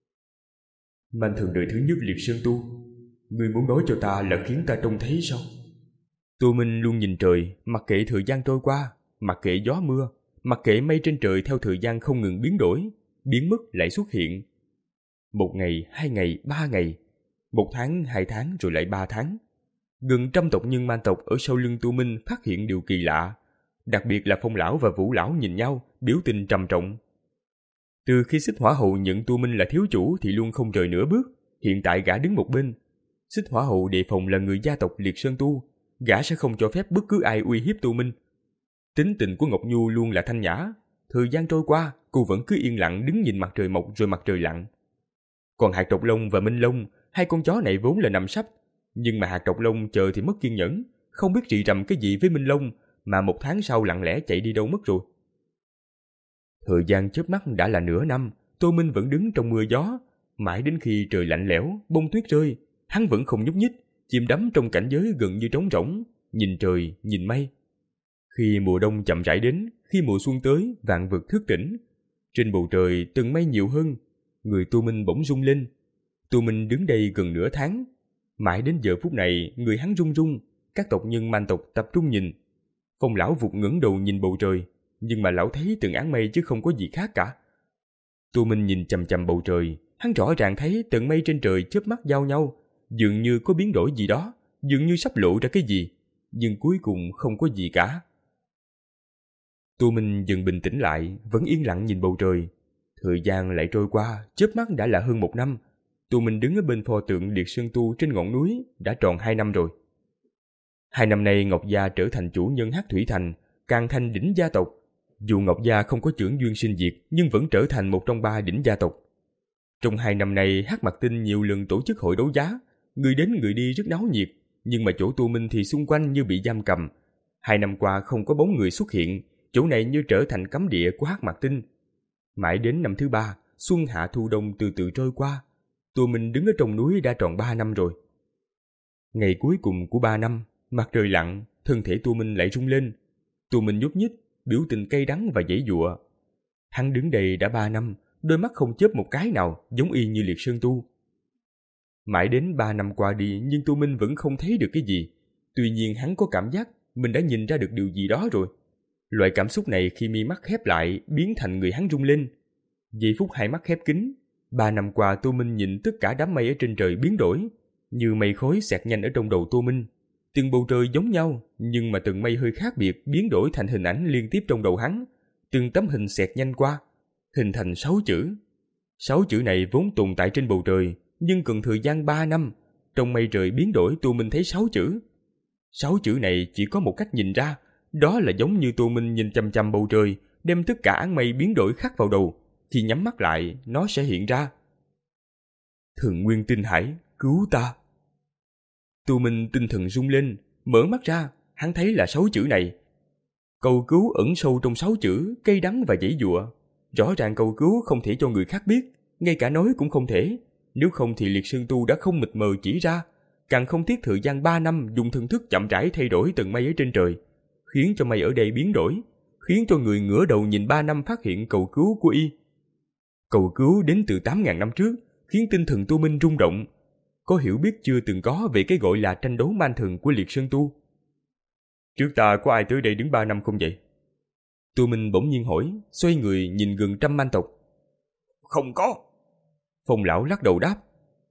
Man Thần đời thứ nhất Liệt Sơn Tu, ngươi muốn nói cho ta là khiến ta trông thấy sao? Tô Minh luôn nhìn trời, mặc kệ thời gian trôi qua, mặc kệ gió mưa, mặc kệ mây trên trời theo thời gian không ngừng biến đổi, biến mất lại xuất hiện. Một ngày, hai ngày, ba ngày, một tháng, hai tháng rồi lại ba tháng. Gần trăm tộc nhân Man tộc ở sau lưng Tô Minh phát hiện điều kỳ lạ, đặc biệt là Phong lão và Vũ lão nhìn nhau, biểu tình trầm trọng. Từ khi Xích Hỏa hậu nhận Tô Minh là thiếu chủ thì luôn không rời nửa bước, hiện tại gã đứng một bên. Xích Hỏa hậu đề phòng là người gia tộc Liệt Sơn Tu, gã sẽ không cho phép bất cứ ai uy hiếp Tô Minh. Tính tình của Ngọc Nhu luôn là thanh nhã, thời gian trôi qua, cô vẫn cứ yên lặng đứng nhìn mặt trời mọc rồi mặt trời lặn. Còn Hạt Độc Long và Minh Long, hai con chó này vốn là nằm sấp, nhưng mà Hạt Độc Long chờ thì mất kiên nhẫn, không biết rì rầm cái gì với Minh Long, mà một tháng sau lặng lẽ chạy đi đâu mất rồi. Thời gian chớp mắt đã là nửa năm, Tô Minh vẫn đứng trong mưa gió, mãi đến khi trời lạnh lẽo, bông tuyết rơi, hắn vẫn không nhúc nhích, chìm đắm trong cảnh giới gần như trống rỗng, nhìn trời, nhìn mây. Khi mùa đông chậm rãi đến, khi mùa xuân tới, vạn vật thức tỉnh. Trên bầu trời từng mây nhiều hơn, người Tô Minh bỗng rung lên. Tô Minh đứng đây gần nửa tháng, mãi đến giờ phút này người hắn run run. Các tộc nhân Man tộc tập trung nhìn. Phong lão vụt ngẩng đầu nhìn bầu trời, nhưng mà lão thấy từng áng mây chứ không có gì khác cả. Tô Minh nhìn chằm chằm bầu trời, hắn rõ ràng thấy từng mây trên trời chớp mắt giao nhau, dường như có biến đổi gì đó, dường như sắp lộ ra cái gì, nhưng cuối cùng không có gì cả. Tô Minh dần bình tĩnh lại, vẫn yên lặng nhìn bầu trời. Thời gian lại trôi qua, chớp mắt đã là hơn một năm. Tô Minh đứng ở bên pho tượng Liệt Sơn Tu trên ngọn núi đã tròn hai năm rồi. Hai năm nay Ngọc Gia trở thành chủ nhân Hắc Thủy Thành, càng thành đỉnh gia tộc. Dù Ngọc Gia không có chưởng duyên sinh diệt, nhưng vẫn trở thành một trong ba đỉnh gia tộc. Trong hai năm nay, Hắc Mặc Tinh nhiều lần tổ chức hội đấu giá, người đến người đi rất náo nhiệt, nhưng mà chỗ Tô Minh thì xung quanh như bị giam cầm. Hai năm qua không có bóng người xuất hiện, chỗ này như trở thành cấm địa của Hắc Mặc Tinh. Mãi đến năm thứ ba, xuân hạ thu đông từ từ trôi qua, Tô Minh đứng ở trong núi đã tròn ba năm rồi. Ngày cuối cùng của ba năm, mặt trời lặn, thân thể Tô Minh lại rung lên. Tô Minh nhúc nhích, biểu tình cay đắng và giãy giụa. Hắn đứng đây đã ba năm, đôi mắt không chớp một cái nào, giống y như Liệt Sơn Tu. Mãi đến ba năm qua đi, nhưng Tô Minh vẫn không thấy được cái gì. Tuy nhiên hắn có cảm giác mình đã nhìn ra được điều gì đó rồi. Loại cảm xúc này khi mi mắt khép lại biến thành người hắn rung lên. Giây phút hai mắt khép kín, ba năm qua Tô Minh nhìn tất cả đám mây ở trên trời biến đổi, như mây khói xẹt nhanh ở trong đầu Tô Minh. Từng bầu trời giống nhau, nhưng mà từng mây hơi khác biệt biến đổi thành hình ảnh liên tiếp trong đầu hắn. Từng tấm hình xẹt nhanh qua, hình thành sáu chữ. Sáu chữ này vốn tồn tại trên bầu trời, nhưng cần thời gian ba năm. Trong mây trời biến đổi, Tô Minh thấy sáu chữ. Sáu chữ này chỉ có một cách nhìn ra, đó là giống như Tô Minh nhìn chằm chằm bầu trời, đem tất cả áng mây biến đổi khắc vào đầu. Khi nhắm mắt lại, nó sẽ hiện ra: Thần Nguyên Tinh Hải, cứu ta. Tô Minh tinh thần rung lên, mở mắt ra, hắn thấy là sáu chữ này. Cầu cứu ẩn sâu trong sáu chữ, cay đắng và giãy giụa. Rõ ràng cầu cứu không thể cho người khác biết, ngay cả nói cũng không thể. Nếu không thì Liệt Sơn Tu đã không mịt mờ chỉ ra, càng không tiếc thời gian ba năm dùng thần thức chậm rãi thay đổi từng mây ở trên trời, khiến cho mây ở đây biến đổi, khiến cho người ngửa đầu nhìn ba năm phát hiện cầu cứu của y. Cầu cứu đến từ tám ngàn năm trước, khiến tinh thần Tô Minh rung động. Có hiểu biết chưa từng có về cái gọi là tranh đấu man thần của Liệt Sơn Tu. Trước ta có ai tới đây đứng ba năm không vậy? Tô Minh bỗng nhiên hỏi, xoay người nhìn gần trăm man tộc. Không có. Phong lão lắc đầu đáp.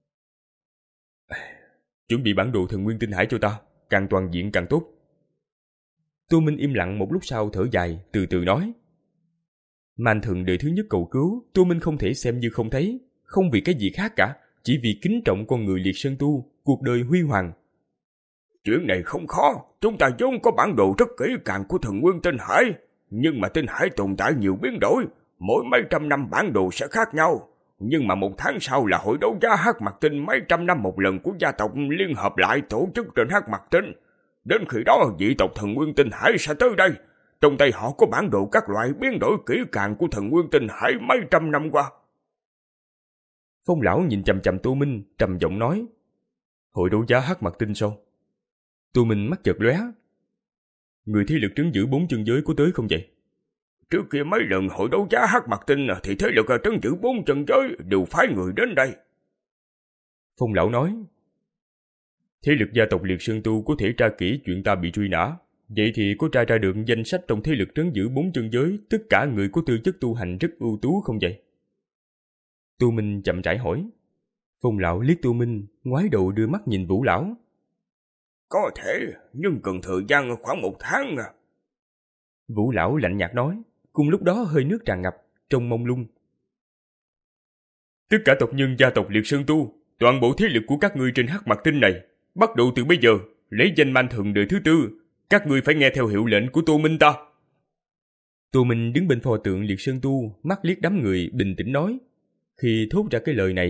Chuẩn bị bản đồ Thần Nguyên Tinh Hải cho ta, càng toàn diện càng tốt. Tô Minh im lặng một lúc sau thở dài, từ từ nói. Man thần đời thứ nhất cầu cứu, Tô Minh không thể xem như không thấy, không vì cái gì khác cả, chỉ vì kính trọng con người Liệt Sơn Tu, cuộc đời huy hoàng. Chuyện này không khó, chúng ta vốn có bản đồ rất kỹ càng của Thần Nguyên Tinh Hải, nhưng mà Tinh Hải tồn tại nhiều biến đổi, mỗi mấy trăm năm bản đồ sẽ khác nhau. Nhưng mà một tháng sau là hội đấu giá Hắc Mặc Tinh mấy trăm năm một lần của gia tộc liên hợp lại tổ chức trên Hắc Mặc Tinh. Đến khi đó dị tộc Thần Nguyên Tinh Hải sẽ tới đây. Trong tay họ có bản đồ các loại biến đổi kỹ càng của Thần Nguyên Tinh Hải mấy trăm năm qua. Phong lão nhìn chằm chằm Tô Minh, trầm giọng nói. Hội đấu giá Hắc Mặc Tinh sao? Tô Minh mắt chợt lóe. Người thế lực trấn giữ bốn chân giới có tới không vậy? Trước kia mấy lần hội đấu giá Hắc Mặc Tinh thì thế lực trấn giữ bốn chân giới đều phái người đến đây. Phong lão nói. Thế lực gia tộc Liệt Sơn Tu có thể tra kỹ chuyện ta bị truy nã. Vậy thì có tra ra được danh sách trong thế lực trấn giữ bốn chân giới tất cả người có tư chất tu hành rất ưu tú không vậy? Tô Minh chậm rãi hỏi. Phong lão liếc Tô Minh, ngoái đầu đưa mắt nhìn Vũ lão. Có thể, nhưng cần thời gian khoảng một tháng à. Vũ lão lạnh nhạt nói, cùng lúc đó hơi nước tràn ngập, trông mông lung. Tất cả tộc nhân gia tộc Liệt Sơn Tu, toàn bộ thế lực của các ngươi trên Hắc Mặc Tinh này, bắt đầu từ bây giờ, lấy danh man thần đời thứ tư, các ngươi phải nghe theo hiệu lệnh của Tô Minh ta. Tô Minh đứng bên pho tượng Liệt Sơn Tu, mắt liếc đám người, bình tĩnh nói. Khi thốt ra cái lời này,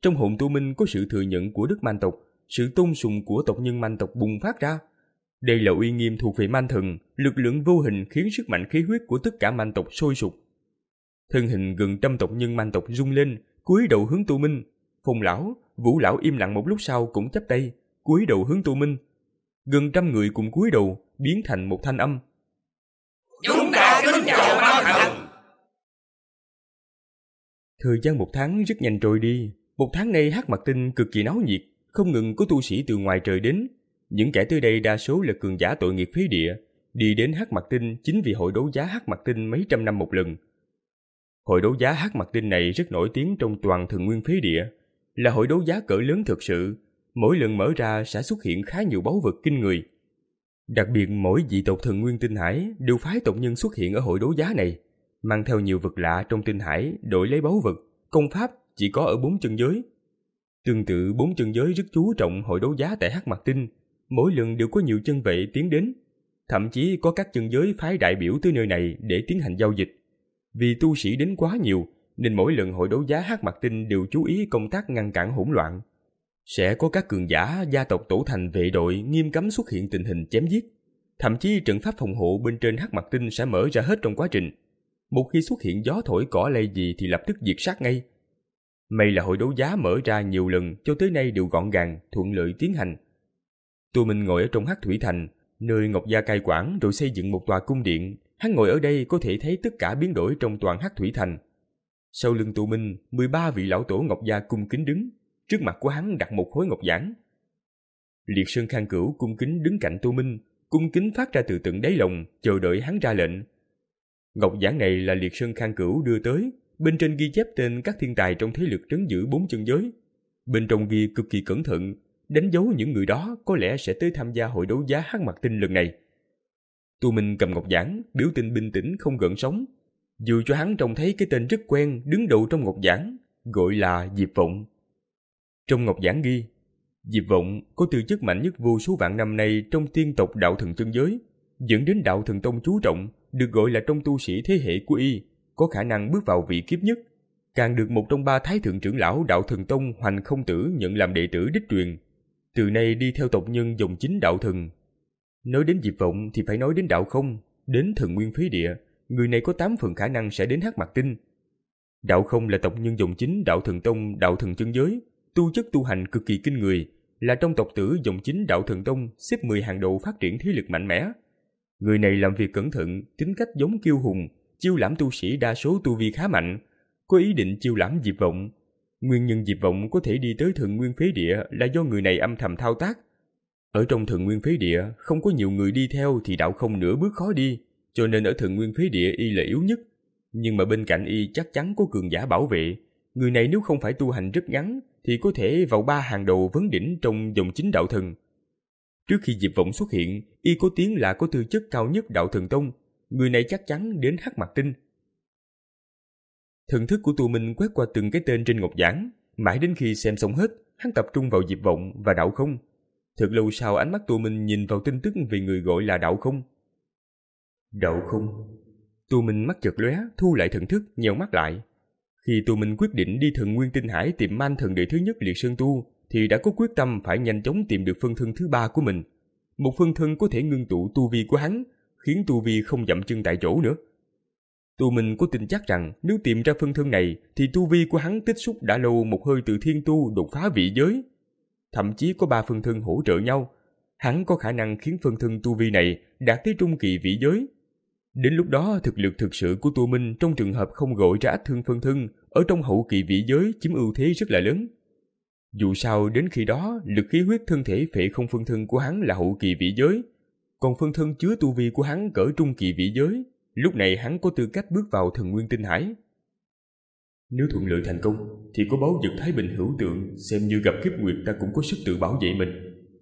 Trong hồn Tu Minh có sự thừa nhận của Đức Man tộc, sự tôn sùng của tộc nhân Man tộc bùng phát ra. Đây là uy nghiêm thuộc về Man thần, lực lượng vô hình khiến sức mạnh khí huyết của tất cả Man tộc sôi sục. Thân hình gần trăm tộc nhân Man tộc rung lên, cúi đầu hướng Tu Minh. Phong lão, Vũ lão im lặng một lúc sau cũng chắp tay, cúi đầu hướng Tu Minh. Gần trăm người cùng cúi đầu, biến thành một thanh âm. Chúng ta kính chào Man thần. Thời gian một tháng rất nhanh trôi đi. Một tháng nay Hắc Mặc Tinh cực kỳ náo nhiệt, không ngừng có tu sĩ từ ngoài trời đến. Những kẻ tới đây đa số là cường giả tội nghiệp phế địa, đi đến Hắc Mặc Tinh chính vì hội đấu giá Hắc Mặc Tinh mấy trăm năm một lần. Hội đấu giá Hắc Mặc Tinh này rất nổi tiếng trong toàn Thần Nguyên phế địa, là hội đấu giá cỡ lớn thực sự, mỗi lần mở ra sẽ xuất hiện khá nhiều báu vật kinh người. Đặc biệt mỗi dị tộc Thần Nguyên Tinh Hải đều phái tộc nhân xuất hiện ở hội đấu giá này, mang theo nhiều vật lạ trong Tinh Hải đổi lấy báu vật, công pháp chỉ có ở bốn chân giới. Tương tự bốn chân giới rất chú trọng hội đấu giá tại Hắc Mặc Tinh, mỗi lần đều có nhiều chân vệ tiến đến, thậm chí có các chân giới phái đại biểu tới nơi này để tiến hành giao dịch. Vì tu sĩ đến quá nhiều, nên mỗi lần hội đấu giá Hắc Mặc Tinh đều chú ý công tác ngăn cản hỗn loạn. Sẽ có các cường giả gia tộc tổ thành vệ đội nghiêm cấm xuất hiện tình hình chém giết. Thậm chí trận pháp phòng hộ bên trên Hắc Mặc Tinh sẽ mở ra hết trong quá trình. Một khi xuất hiện gió thổi cỏ lay gì thì lập tức diệt sát ngay. May là hội đấu giá mở ra nhiều lần cho tới nay đều gọn gàng, thuận lợi tiến hành. Tu Minh ngồi ở trong Hắc Thủy Thành, nơi Ngọc Gia cai quản rồi xây dựng một tòa cung điện. Hắn ngồi ở đây có thể thấy tất cả biến đổi trong toàn Hắc Thủy Thành. Sau lưng Tu Minh, mười ba vị lão tổ Ngọc Gia cung kính đứng. Trước mặt của hắn đặt một khối ngọc giản. Liệt Sơn Khang Cửu cung kính đứng cạnh Tu Minh, cung kính phát ra từ tận đáy lòng, chờ đợi hắn ra lệnh. Ngọc giản này là Liệt Sơn Khang Cửu đưa tới, bên trên ghi chép tên các thiên tài trong thế lực trấn giữ bốn chân giới. Bên trong ghi cực kỳ cẩn thận, đánh dấu những người đó có lẽ sẽ tới tham gia hội đấu giá Hắc Mặc Tinh lần này. Tu Minh cầm ngọc giản, biểu tình bình tĩnh không gợn sóng. Dù cho hắn trông thấy cái tên rất quen đứng đầu trong ngọc giản, gọi là Diệp Vọng. Trong ngọc giản ghi, Diệp Vọng có tư chất mạnh nhất vô số vạn năm nay trong tiên tộc đạo thần chân giới, dẫn đến đạo thần tông chú trọng, được gọi là trong tu sĩ thế hệ của y, có khả năng bước vào vị kiếp nhất, càng được một trong ba thái thượng trưởng lão đạo thần tông Hoành Không Tử nhận làm đệ tử đích truyền, từ nay đi theo tộc nhân dòng chính đạo thần. Nói đến Diệp Vọng thì phải nói đến Đạo Không, đến Thần Nguyên phế địa, người này có tám phần khả năng sẽ đến Hắc Mặc Tinh. Đạo Không là tộc nhân dòng chính đạo thần tông đạo thần chân giới, tu chất tu hành cực kỳ kinh người, là trong tộc tử dòng chính đạo thần tông xếp mười hàng đầu phát triển thế lực mạnh mẽ. Người này làm việc cẩn thận, tính cách giống kiêu hùng, chiêu lãm tu sĩ đa số tu vi khá mạnh, có ý định chiêu lãm Diệp Vọng. Nguyên nhân Diệp Vọng có thể đi tới Thần Nguyên phế địa là do người này âm thầm thao tác. Ở trong Thần Nguyên phế địa không có nhiều người đi theo thì Đạo Không nửa bước khó đi, cho nên ở Thần Nguyên phế địa y là yếu nhất. Nhưng mà bên cạnh y chắc chắn có cường giả bảo vệ. Người này nếu không phải tu hành rất ngắn thì có thể vào ba hàng đầu vấn đỉnh trong dòng chính đạo thần. Trước khi Diệp Vọng xuất hiện, y có tiếng là có tư chất cao nhất đạo thần tông. Người này chắc chắn đến Hắc Mặc Tinh. Thần thức của Tu Minh quét qua từng cái tên trên ngọc giản, mãi đến khi xem xong hết, hắn tập trung vào Diệp Vọng và Đạo Không. Thật lâu sau ánh mắt Tu Minh nhìn vào tin tức về người gọi là Đạo Không. Đạo Không. Tu Minh mắt chợt lóe, thu lại thần thức, nheo mắt lại. Khi Tu Minh quyết định đi Thần Nguyên Tinh Hải tìm Man thần đệ thứ nhất Liệt Sơn Tu, thì đã có quyết tâm phải nhanh chóng tìm được phân thân thứ ba của mình. Một phân thân có thể ngưng tụ tu vi của hắn, khiến tu vi không dậm chân tại chỗ nữa. Tu Minh có tin chắc rằng nếu tìm ra phân thân này thì tu vi của hắn tích xúc đã lâu một hơi từ thiên tu đột phá vị giới. Thậm chí có ba phân thân hỗ trợ nhau, hắn có khả năng khiến phân thân tu vi này đạt tới trung kỳ vị giới. Đến lúc đó thực lực thực sự của Tu Minh trong trường hợp không gọi ra ách thương phân thân ở trong hậu kỳ vị giới chiếm ưu thế rất là lớn. Dù sao đến khi đó lực khí huyết thân thể phệ không phân thân của hắn là hậu kỳ vị giới, còn phân thân chứa tu vi của hắn cỡ trung kỳ vị giới. Lúc này hắn có tư cách bước vào Thần Nguyên Tinh Hải. Nếu thuận lợi thành công thì có báu vật Thái Bình hữu tượng, xem như gặp kiếp nguyệt ta cũng có sức tự bảo vệ mình.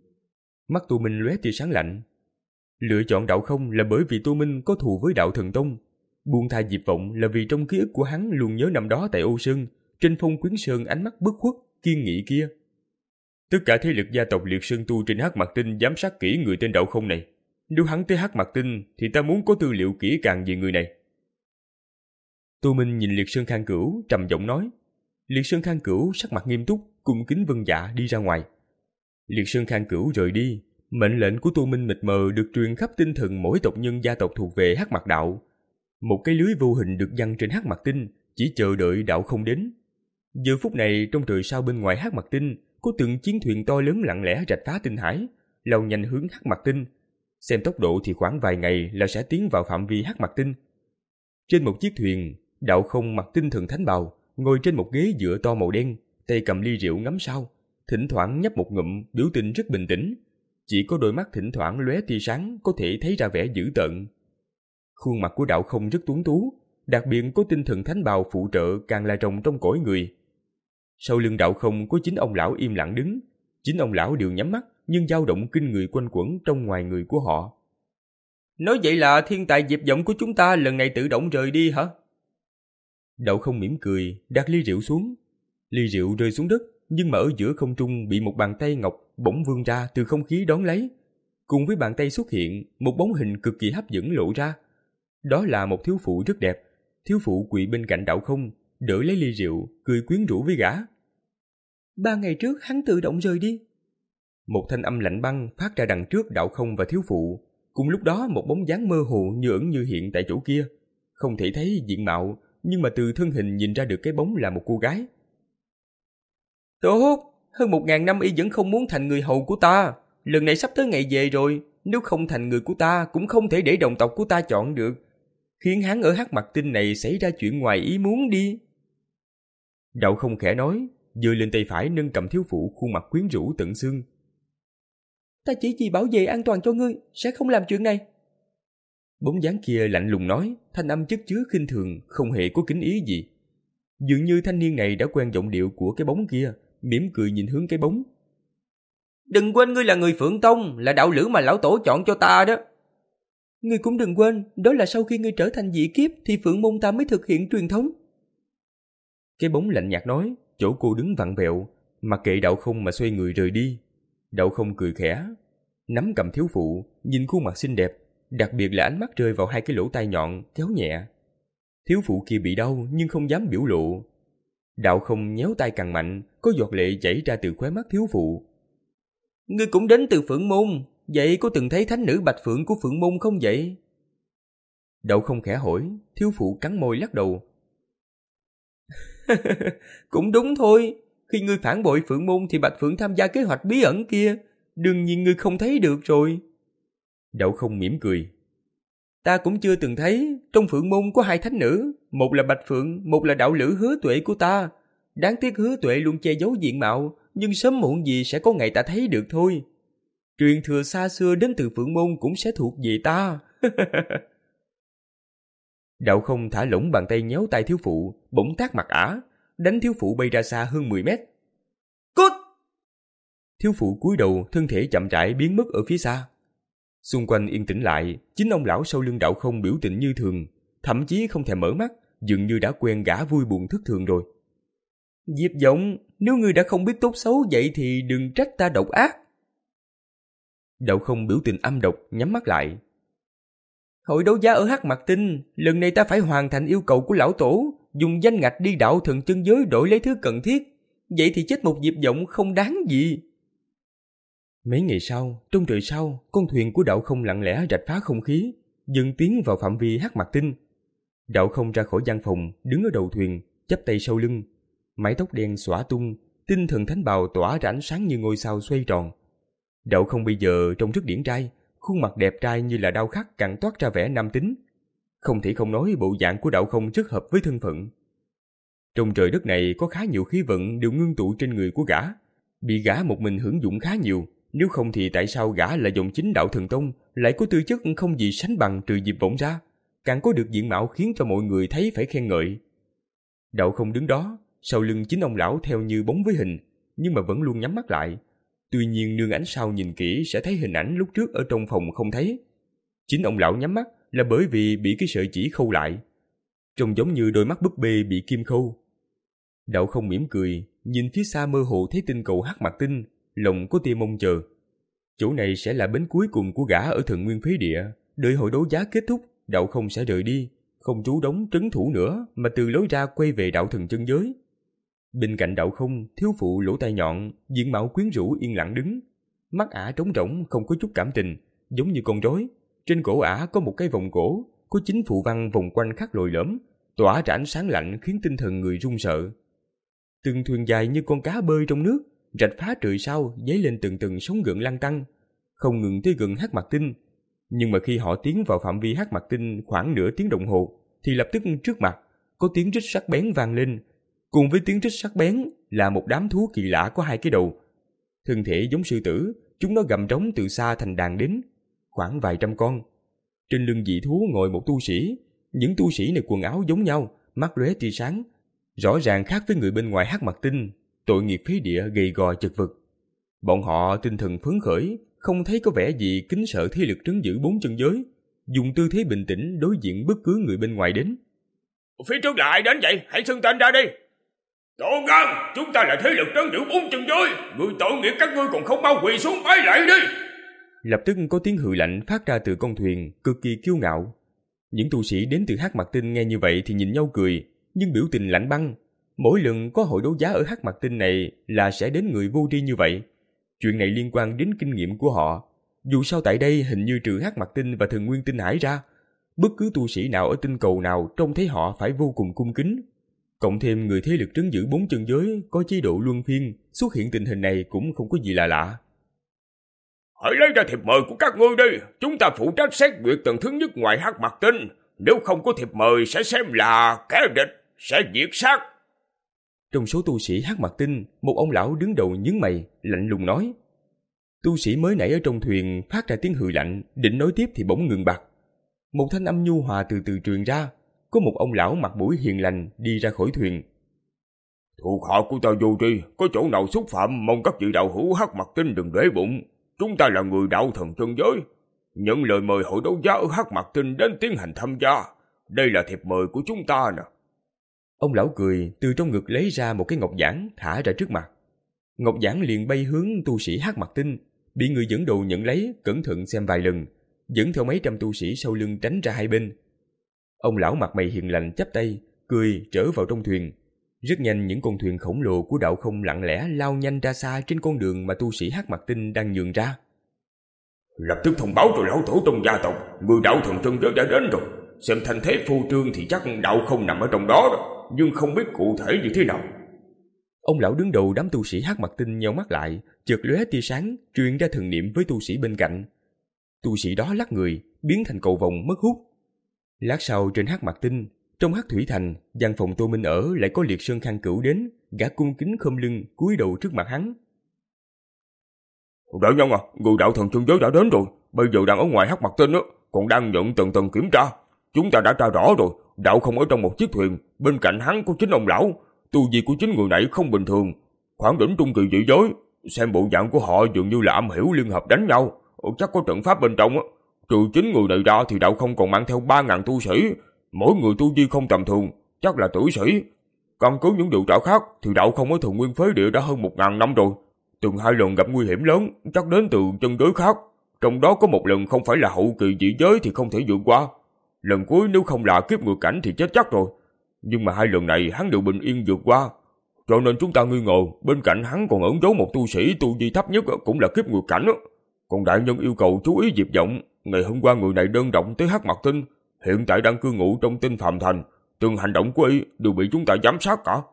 Mắt Tu Minh lóe tia sáng lạnh. Lựa chọn Đạo Không là bởi vì Tu Minh có thù với Đạo Thần Tông. Buông tha Diệp Vọng là vì trong ký ức của hắn luôn nhớ năm đó tại Ô Sơn, trên Phong Quyến Sơn ánh mắt bất khuất, kiên nghị kia. Tất cả thế lực gia tộc Liệt Sơn Tu trên Hắc Mặc Tinh giám sát kỹ người tên Đạo Không này. Nếu hắn tới Hắc Mặc Tinh thì ta muốn có tư liệu kỹ càng về người này. Tu Minh nhìn Liệt Sơn Khang Cửu trầm giọng nói. Liệt Sơn Khang Cửu sắc mặt nghiêm túc, cung kính vâng dạ đi ra ngoài. Liệt Sơn Khang Cửu rời đi, mệnh lệnh của Tô Minh mịt mờ được truyền khắp tinh thần mỗi tộc nhân gia tộc thuộc về Hắc Mặc đạo. Một cái lưới vô hình được giăng trên Hắc Mặc tinh, chỉ chờ đợi đạo không đến. Giờ phút này trong trời sao bên ngoài Hắc Mặc tinh có từng chiến thuyền to lớn lặng lẽ rạch phá tinh hải, lao nhanh hướng Hắc Mặc tinh. Xem tốc độ thì khoảng vài ngày là sẽ tiến vào phạm vi Hắc Mặc tinh. Trên một chiếc thuyền, Đạo Không mặc tinh thần thánh bào, ngồi trên một ghế dựa to màu đen, tay cầm ly rượu ngắm sao, thỉnh thoảng nhấp một ngụm, biểu tình rất bình tĩnh. Chỉ có đôi mắt thỉnh thoảng lóe tia sáng có thể thấy ra vẻ dữ tợn. Khuôn mặt của Đạo Không rất tuấn tú, đặc biệt có tinh thần thánh bào phụ trợ càng là rồng trong cõi người. Sau lưng Đạo Không có chín ông lão im lặng đứng, chín ông lão đều nhắm mắt nhưng dao động kinh người quanh quẩn trong ngoài người của họ. Nói vậy là thiên tài diệp vọng của chúng ta lần này tự động rời đi hả? Đạo Không mỉm cười, đặt ly rượu xuống. Ly rượu rơi xuống đất, nhưng mà ở giữa không trung bị một bàn tay ngọc bỗng vươn ra từ không khí đón lấy. Cùng với bàn tay xuất hiện, một bóng hình cực kỳ hấp dẫn lộ ra. Đó là một thiếu phụ rất đẹp. Thiếu phụ quỳ bên cạnh Đạo Không, đỡ lấy ly rượu, cười quyến rũ với gã. Ba ngày trước hắn tự động rời đi. Một thanh âm lạnh băng phát ra đằng trước Đạo Không và thiếu phụ. Cùng lúc đó một bóng dáng mơ hồ như ẩn như hiện tại chỗ kia. Không thể thấy diện mạo, nhưng mà từ thân hình nhìn ra được cái bóng là một cô gái. Tốt, hơn một ngàn năm y vẫn không muốn thành người hầu của ta. Lần này sắp tới ngày về rồi, nếu không thành người của ta cũng không thể để đồng tộc của ta chọn được. Khiến hắn ở Hắc Mặc tinh này xảy ra chuyện ngoài ý muốn đi. Đạo Không khẽ nói, giơ lên tay phải nâng cầm thiếu phụ khuôn mặt quyến rũ tận xương. Ta chỉ vì bảo vệ an toàn cho ngươi, sẽ không làm chuyện này. Bóng dáng kia lạnh lùng nói, thanh âm chất chứa khinh thường, không hề có kính ý gì. Dường như thanh niên này đã quen giọng điệu của cái bóng kia, mỉm cười nhìn hướng cái bóng. Đừng quên ngươi là người Phượng Tông, là đạo lữ mà lão tổ chọn cho ta đó. Ngươi cũng đừng quên, đó là sau khi ngươi trở thành dị kiếp thì Phượng môn ta mới thực hiện truyền thống. Cái bóng lạnh nhạt nói, chỗ cô đứng vặn vẹo, mặc kệ Đạo Không mà xoay người rời đi. Đạo Không cười khẽ, nắm cầm thiếu phụ, nhìn khuôn mặt xinh đẹp, đặc biệt là ánh mắt rơi vào hai cái lỗ tai nhọn, kéo nhẹ. Thiếu phụ kia bị đau nhưng không dám biểu lộ. Đạo Không nhéo tay càng mạnh, có giọt lệ chảy ra từ khóe mắt thiếu phụ. Ngươi cũng đến từ Phượng môn, vậy có từng thấy thánh nữ Bạch Phượng của Phượng môn không vậy? Đạo Không khẽ hỏi, thiếu phụ cắn môi lắc đầu. Cũng đúng thôi, khi ngươi phản bội Phượng môn thì Bạch Phượng tham gia kế hoạch bí ẩn kia, đương nhiên ngươi không thấy được rồi. Đạo Không mỉm cười. Ta cũng chưa từng thấy, trong Phượng môn có hai thánh nữ, một là Bạch Phượng, một là đạo lữ Hứa Tuệ của ta. Đáng tiếc Hứa Tuệ luôn che giấu diện mạo, nhưng sớm muộn gì sẽ có ngày ta thấy được thôi. Truyền thừa xa xưa đến từ Phượng môn cũng sẽ thuộc về ta. Đạo Không thả lỏng bàn tay nhéo tay thiếu phụ, bỗng tát mặt ả, đánh thiếu phụ bay ra xa hơn mười mét. Cút! Thiếu phụ cúi đầu, thân thể chậm rãi biến mất ở phía xa. Xung quanh yên tĩnh lại, chính ông lão sau lưng Đạo Không biểu tình như thường, thậm chí không thèm mở mắt, dường như đã quen gã vui buồn thất thường rồi. Diệp Vọng, nếu ngươi đã không biết tốt xấu vậy thì đừng trách ta độc ác. Đạo Không biểu tình âm độc, nhắm mắt lại. Hội đấu giá ở Hắc Mặc tinh, lần này ta phải hoàn thành yêu cầu của lão tổ, dùng danh ngạch đi đạo thần chân giới đổi lấy thứ cần thiết. Vậy thì chết một Diệp Vọng không đáng gì. Mấy ngày sau, trong trời sao, con thuyền của Đạo Không lặng lẽ rạch phá không khí, dần tiến vào phạm vi Hắc Mặc tinh. Đạo Không ra khỏi gian phòng, đứng ở đầu thuyền, chắp tay sau lưng, mái tóc đen xõa tung, tinh thần thánh bào tỏa ra ánh sáng như ngôi sao xoay tròn. Đạo Không bây giờ trông rất điển trai, khuôn mặt đẹp trai như là đao khắc càng toát ra vẻ nam tính. Không thể không nói bộ dạng của Đạo Không rất hợp với thân phận. Trong trời đất này có khá nhiều khí vận đều ngưng tụ trên người của gã, bị gã một mình hưởng dụng khá nhiều. Nếu không thì tại sao gã là dòng chính Đạo Thần Tông, lại có tư chất không gì sánh bằng trừ Diệp Vọng ra, càng có được diện mạo khiến cho mọi người thấy phải khen ngợi. Đạo Không đứng đó, sau lưng chính ông lão theo như bóng với hình, nhưng mà vẫn luôn nhắm mắt lại. Tuy nhiên nương ánh sao nhìn kỹ sẽ thấy hình ảnh lúc trước ở trong phòng không thấy. Chính ông lão nhắm mắt là bởi vì bị cái sợi chỉ khâu lại, trông giống như đôi mắt búp bê bị kim khâu. Đạo Không mỉm cười, nhìn phía xa mơ hồ thấy tinh cầu Hắc Mặc tinh, lòng có tia mong chờ. Chỗ này sẽ là bến cuối cùng của gã ở Thần Nguyên Phế Địa. Đợi hội đấu giá kết thúc, Đạo Không sẽ rời đi, không trú đóng trấn thủ nữa, mà từ lối ra quay về đạo thần chân giới. Bên cạnh Đạo Không, thiếu phụ lỗ tai nhọn, diện mạo quyến rũ yên lặng đứng. Mắt ả trống rỗng không có chút cảm tình, giống như con rối. Trên cổ ả có một cái vòng cổ, có chín phù văn vòng quanh khắc lồi lõm, tỏa ra ánh sáng lạnh khiến tinh thần người run sợ. Từng thuyền dài như con cá bơi trong nước, rạch phá trời sao dấy lên từng từng sóng gợn lăn tăn, không ngừng tới gần Hắc Mặc Tinh. Nhưng mà khi họ tiến vào phạm vi Hắc Mặc Tinh khoảng nửa tiếng đồng hồ, thì lập tức trước mặt có tiếng rít sắc bén vang lên. Cùng với tiếng rít sắc bén là một đám thú kỳ lạ có hai cái đầu. Thân thể giống sư tử, chúng nó gầm trống từ xa thành đàn đến, khoảng vài trăm con. Trên lưng dị thú ngồi một tu sĩ. Những tu sĩ này quần áo giống nhau, mắt lóe tia sáng, rõ ràng khác với người bên ngoài Hắc Mặc Tinh, tội nghiệp phí địa gầy gò chật vật. Bọn họ tinh thần phấn khởi, không thấy có vẻ gì kính sợ thế lực trấn giữ bốn chân giới, dùng tư thế bình tĩnh đối diện bất cứ người bên ngoài đến. Phía trước là ai đến vậy? Hãy xưng tên ra đi. Tô Ngân, chúng ta là thế lực trấn giữ bốn chân giới, người tội nghiệp các ngươi còn không mau quỳ xuống bái lạy đi. Lập tức có tiếng hừ lạnh phát ra từ con thuyền, cực kỳ kiêu ngạo. Những tu sĩ đến từ Hắc Mặc Tinh nghe như vậy thì nhìn nhau cười, nhưng biểu tình lạnh băng. Mỗi lần có hội đấu giá ở Hắc Mặc Tinh này là sẽ đến người vô tri như vậy. Chuyện này liên quan đến kinh nghiệm của họ. Dù sao tại đây hình như trừ Hắc Mặc Tinh và Thần Nguyên Tinh Hải ra, bất cứ tu sĩ nào ở tinh cầu nào trông thấy họ phải vô cùng cung kính. Cộng thêm người thế lực trấn giữ bốn chân giới có chế độ luân phiên, xuất hiện tình hình này cũng không có gì là lạ. Hãy lấy ra thiệp mời của các ngươi đi, chúng ta phụ trách xét duyệt tầng thứ nhất ngoài Hắc Mặc Tinh. Nếu không có thiệp mời sẽ xem là kẻ địch, sẽ diệt sát. Trong số tu sĩ Hắc Mặc Tinh, một ông lão đứng đầu nhướng mày, lạnh lùng nói. Tu sĩ mới nãy ở trong thuyền phát ra tiếng hừ lạnh, định nói tiếp thì bỗng ngừng bặt. Một thanh âm nhu hòa từ từ truyền ra, có một ông lão mặt mũi hiền lành đi ra khỏi thuyền. Thuộc hạ của ta vô tri, có chỗ nào xúc phạm mong các vị đạo hữu Hắc Mặc Tinh đừng để bụng. Chúng ta là người đạo thần chân giới, nhận lời mời hội đấu giá ở Hắc Mặc Tinh đến tiến hành tham gia. Đây là thiệp mời của chúng ta nè. Ông lão cười, từ trong ngực lấy ra một cái ngọc giản thả ra trước mặt. Ngọc giản liền bay hướng tu sĩ Hắc Mặc Tinh, bị người dẫn đầu nhận lấy, cẩn thận xem vài lần, dẫn theo mấy trăm tu sĩ sau lưng tránh ra hai bên. Ông lão mặt mày hiền lành chắp tay, cười trở vào trong thuyền. Rất nhanh những con thuyền khổng lồ của Đạo Không lặng lẽ lao nhanh ra xa trên con đường mà tu sĩ Hắc Mặc Tinh đang nhường ra. Lập tức thông báo cho lão tổ trong gia tộc, người đạo thần chân giới đã đến rồi. Xem thành thế phô trương thì chắc Đạo Không nằm ở trong đó rồi, nhưng không biết cụ thể như thế nào. Ông lão đứng đầu đám tu sĩ Hắc Mặc Tinh nheo mắt lại, chợt lóe tia sáng, truyền ra thần niệm với tu sĩ bên cạnh. Tu sĩ đó lắc người, biến thành cầu vồng mất hút. Lát sau trên Hắc Mặc Tinh, trong Hắc Thủy Thành, gian phòng Tô Minh ở lại có Liệt Sơn Khang Cửu đến, gã cung kính khom lưng, cúi đầu trước mặt hắn. Đại nhân à, người đạo thần chân giới đã đến rồi, bây giờ đang ở ngoài Hắc Mặc Tinh á, còn đang nhận từng tầng kiểm tra. Chúng ta đã tra rõ rồi, Đạo Không ở trong một chiếc thuyền, bên cạnh hắn có chính ông lão. Tu vi của chính người này không bình thường, khoảng đỉnh trung kỳ dị giới. Xem bộ dạng của họ dường như là âm hiểu liên hợp đánh nhau, chắc có trận pháp bên trong á. Trừ chính người này ra thì Đạo Không còn mang theo ba ngàn tu sĩ, mỗi người tu vi không tầm thường, chắc là tử sĩ. Căn cứ những điều tra khác thì Đạo Không ở Thần Nguyên Phế Địa đã hơn một ngàn năm rồi, từng hai lần gặp nguy hiểm lớn, chắc đến từ chân giới khác. Trong đó có một lần không phải là hậu kỳ dị giới thì không thể vượt qua. Lần cuối nếu không là kiếp ngược cảnh thì chết chắc rồi. Nhưng mà hai lần này hắn đều bình yên vượt qua, cho nên chúng ta nghi ngờ bên cạnh hắn còn ẩn giấu một tu sĩ tu vi thấp nhất cũng là kiếp ngược cảnh. Còn đại nhân yêu cầu chú ý Diệp Vọng, ngày hôm qua người này đơn độc tới Hắc Mặc Tinh, hiện tại đang cư ngụ trong Tinh Phàm Thành, từng hành động của y đều bị chúng ta giám sát cả.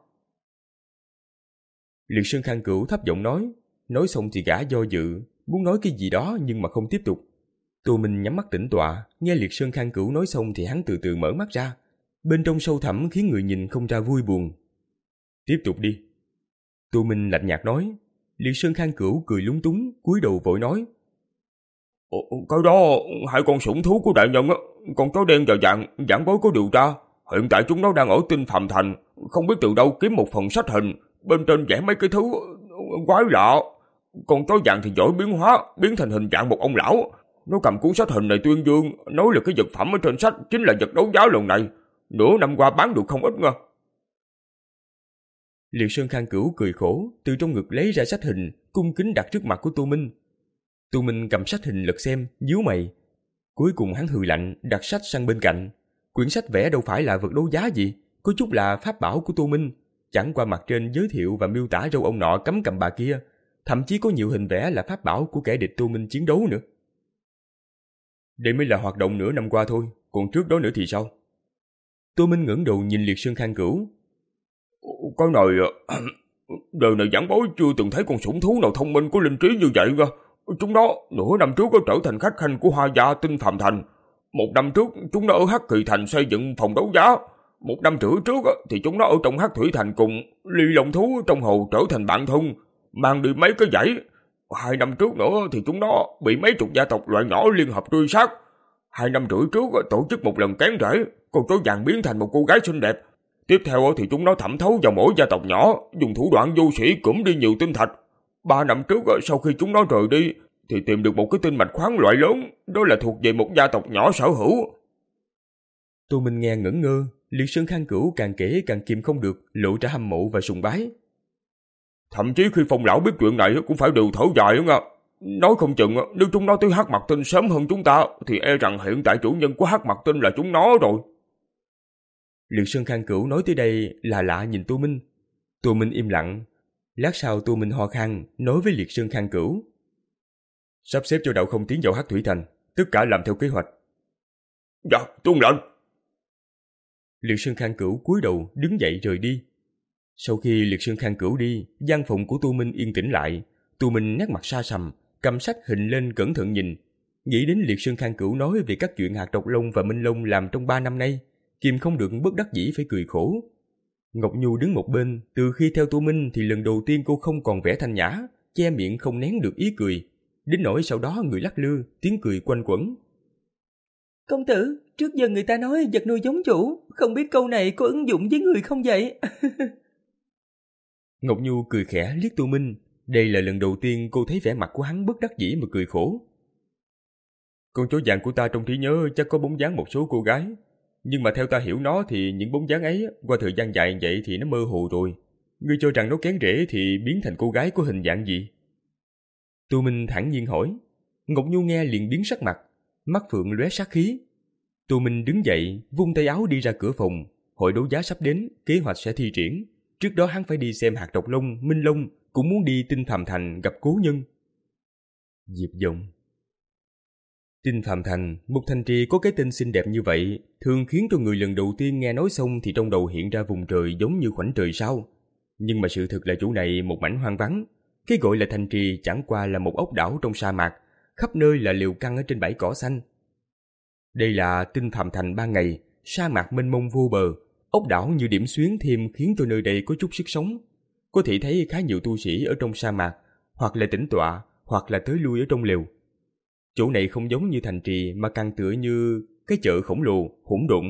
Liệt Sơn Khang Cửu thấp giọng nói, nói xong thì gã do dự, muốn nói cái gì đó nhưng mà không tiếp tục. Tô Minh nhắm mắt tĩnh tọa, nghe Liệt Sơn Khang Cửu nói xong thì hắn từ từ mở mắt ra, bên trong sâu thẳm khiến người nhìn không ra vui buồn. Tiếp tục đi. Tô Minh lạnh nhạt nói. Liệt Sơn Khang Cửu cười lúng túng, cúi đầu vội nói. Ồ, cái đó hai con sủng thú của đại nhân á, con chó đen và vàng, giảng bối có điều tra. Hiện tại chúng nó đang ở Tinh Phàm Thành, không biết từ đâu kiếm một phần sách hình, bên trên vẽ mấy cái thứ quái lạ. Con chó vàng thì giỏi biến hóa, biến thành hình dạng một ông lão. Nó cầm cuốn sách hình này tuyên dương, nói là cái vật phẩm ở trên sách chính là vật đấu giá lần này. Nửa năm qua bán được không ít nha. Liệt Sơn Khang Cửu cười khổ, từ trong ngực lấy ra sách hình, cung kính đặt trước mặt của Tô Minh. Tô Minh cầm sách hình lật xem, nhíu mày. Cuối cùng hắn hừ lạnh, đặt sách sang bên cạnh. Quyển sách vẽ đâu phải là vật đấu giá gì, có chút là pháp bảo của Tô Minh. chẳng qua mặt trên giới thiệu và miêu tả râu ông nọ cấm cầm bà kia, thậm chí có nhiều hình vẽ là pháp bảo của kẻ địch Tô Minh chiến đấu nữa. Đây mới là hoạt động nửa năm qua thôi, còn trước đó nữa thì sao? Tô Minh ngẩng đầu nhìn Liệt Sơn Khang Cửu. Cái này, đời này giảng bối chưa từng thấy con sủng thú nào thông minh có linh trí như vậy cơ. Chúng nó nửa năm trước có trở thành khách khanh của Hoa gia Tinh Phàm Thành. Một năm trước chúng nó ở Hắc Kỳ Thành xây dựng phòng đấu giá. Một năm rưỡi trước thì chúng nó ở trong Hắc Thủy Thành cùng Ly Long Thú trong hồ trở thành bạn thân, mang đi mấy cái dãy. Hai năm trước nữa thì chúng nó bị mấy chục gia tộc loại nhỏ liên hợp truy sát. Hai năm rưỡi trước tổ chức một lần cán rễ, con chó vàng biến thành một cô gái xinh đẹp. Tiếp theo thì chúng nó thẩm thấu vào mỗi gia tộc nhỏ, dùng thủ đoạn vô sĩ cưỡng đi nhiều tinh thạch. Ba năm trước sau khi chúng nó rời đi thì tìm được một cái tinh mạch khoáng loại lớn, đó là thuộc về một gia tộc nhỏ sở hữu. Tô Minh nghe ngẩn ngơ, Liệt Sơn Khang Cửu càng kể càng kìm không được, lộ ra hâm mộ và sùng bái. Thậm chí khi Phong lão biết chuyện này cũng phải đều thở dài đó nha. Nói không chừng nếu chúng nó tới Hắc Mặc Tinh sớm hơn chúng ta thì e rằng hiện tại chủ nhân của Hắc Mặc Tinh là chúng nó rồi. Liệt Sơn Khang Cửu nói tới đây là lạ nhìn Tô Minh. Tô Minh im lặng. Lát sau Tô Minh ho khan nói với Liệt Sơn Khang Cửu. Sắp xếp cho đạo không tiến vào Hắc Thủy Thành, tất cả làm theo kế hoạch. Dạ, tuân lệnh. Liệt Sơn Khang Cửu cúi đầu đứng dậy rời đi. Sau khi Liệt Sơn Khang Cửu đi, gian phòng của Tô Minh yên tĩnh lại. Tô Minh nét mặt xa sầm, cầm sách hình lên cẩn thận nhìn. Nghĩ đến Liệt Sơn Khang Cửu nói về các chuyện hạt độc long và Minh Long làm trong ba năm nay, kìm không được bất đắc dĩ phải cười khổ. Ngọc Nhu đứng một bên, từ khi theo Tô Minh thì lần đầu tiên cô không còn vẻ thanh nhã, che miệng không nén được ý cười. Đến nỗi sau đó người lắc lư, tiếng cười quanh quẩn. Công tử, trước giờ người ta nói vật nuôi giống chủ, không biết câu này có ứng dụng với người không vậy? Ngọc Nhu cười khẽ liếc Tô Minh. Đây là lần đầu tiên cô thấy vẻ mặt của hắn bất đắc dĩ mà cười khổ. Con chó vàng của ta trong trí nhớ chắc có bóng dáng một số cô gái. Nhưng mà theo ta hiểu nó thì những bóng dáng ấy qua thời gian dài vậy thì nó mơ hồ rồi. Ngươi cho rằng nó kén rễ thì biến thành cô gái có hình dạng gì? Tô Minh thản nhiên hỏi. Ngọc Nhu nghe liền biến sắc mặt, mắt phượng lóe sát khí. Tô Minh đứng dậy, vung tay áo đi ra cửa phòng. Hội đấu giá sắp đến, kế hoạch sẽ thi triển. Trước đó hắn phải đi xem hạt độc long, Minh Long, cũng muốn đi Tinh Phàm Thành gặp cố nhân. Diệp Dòng. Tinh Phàm Thành, một thành trì có cái tên xinh đẹp như vậy, thường khiến cho người lần đầu tiên nghe nói xong thì trong đầu hiện ra vùng trời giống như khoảnh trời sao. Nhưng mà sự thực là chỗ này một mảnh hoang vắng. Cái gọi là thành trì chẳng qua là một ốc đảo trong sa mạc, khắp nơi là liều căng ở trên bãi cỏ xanh. Đây là Tinh Phàm Thành ban ngày, sa mạc mênh mông vô bờ, ốc đảo như điểm xuyến thêm khiến cho nơi đây có chút sức sống. Có thể thấy khá nhiều tu sĩ ở trong sa mạc, hoặc là tĩnh tọa, hoặc là tới lui ở trong lều. Chỗ này không giống như thành trì mà càng tựa như cái chợ khổng lồ, hỗn độn.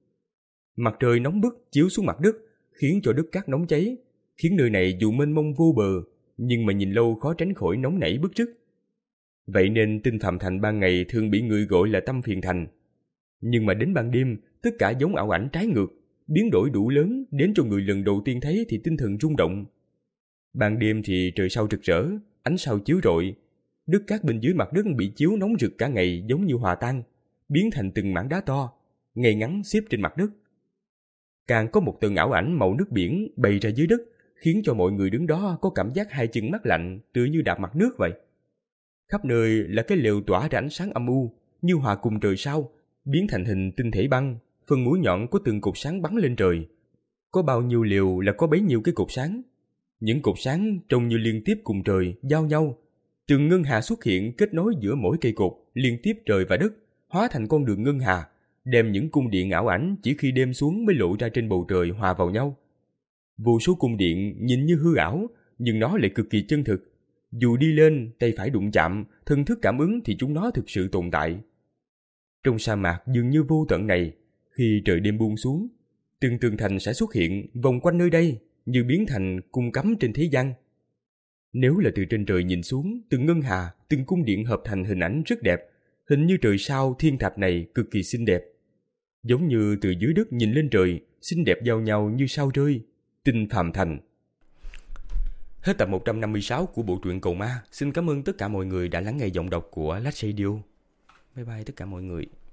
Mặt trời nóng bức chiếu xuống mặt đất, khiến cho đất cát nóng cháy, khiến nơi này dù mênh mông vô bờ, nhưng mà nhìn lâu khó tránh khỏi nóng nảy bức rứt. Vậy nên Tinh Phàm Thành ban ngày thường bị người gọi là Tâm Phiền Thành. Nhưng mà đến ban đêm, tất cả giống ảo ảnh trái ngược, biến đổi đủ lớn đến cho người lần đầu tiên thấy thì tinh thần rung động. Ban đêm thì trời sao rực rỡ, ánh sao chiếu rọi, đất cát bên dưới mặt đất bị chiếu nóng rực cả ngày giống như hòa tan, biến thành từng mảng đá to, ngay ngắn xếp trên mặt đất. Càng có một tầng ảo ảnh màu nước biển bày ra dưới đất, khiến cho mọi người đứng đó có cảm giác hai chân mát lạnh, tựa như đạp mặt nước vậy. Khắp nơi là cái lều tỏa ra ánh sáng âm u, như hòa cùng trời sao, biến thành hình tinh thể băng, phần mũi nhọn có từng cột sáng bắn lên trời. Có bao nhiêu lều là có bấy nhiêu cái cột sáng. Những cột sáng trông như liên tiếp cùng trời, giao nhau. Từng ngân hà xuất hiện kết nối giữa mỗi cây cột, liên tiếp trời và đất, hóa thành con đường ngân hà, đem những cung điện ảo ảnh chỉ khi đêm xuống mới lộ ra trên bầu trời hòa vào nhau. Vô số cung điện nhìn như hư ảo, nhưng nó lại cực kỳ chân thực. Dù đi lên, tay phải đụng chạm, thần thức cảm ứng thì chúng nó thực sự tồn tại. Trong sa mạc dường như vô tận này, khi trời đêm buông xuống, từng tường thành sẽ xuất hiện vòng quanh nơi đây, như biến thành cung cấm trên thế gian. Nếu là từ trên trời nhìn xuống, từng ngân hà, từng cung điện hợp thành hình ảnh rất đẹp, hình như trời sao thiên thạch này cực kỳ xinh đẹp. Giống như từ dưới đất nhìn lên trời, xinh đẹp giao nhau như sao rơi. Tinh Phàm Thành. Hết tập một trăm năm mươi sáu của bộ truyện Cầu Ma. Xin cảm ơn tất cả mọi người đã lắng nghe giọng đọc của Lách Radio. Bye bye tất cả mọi người.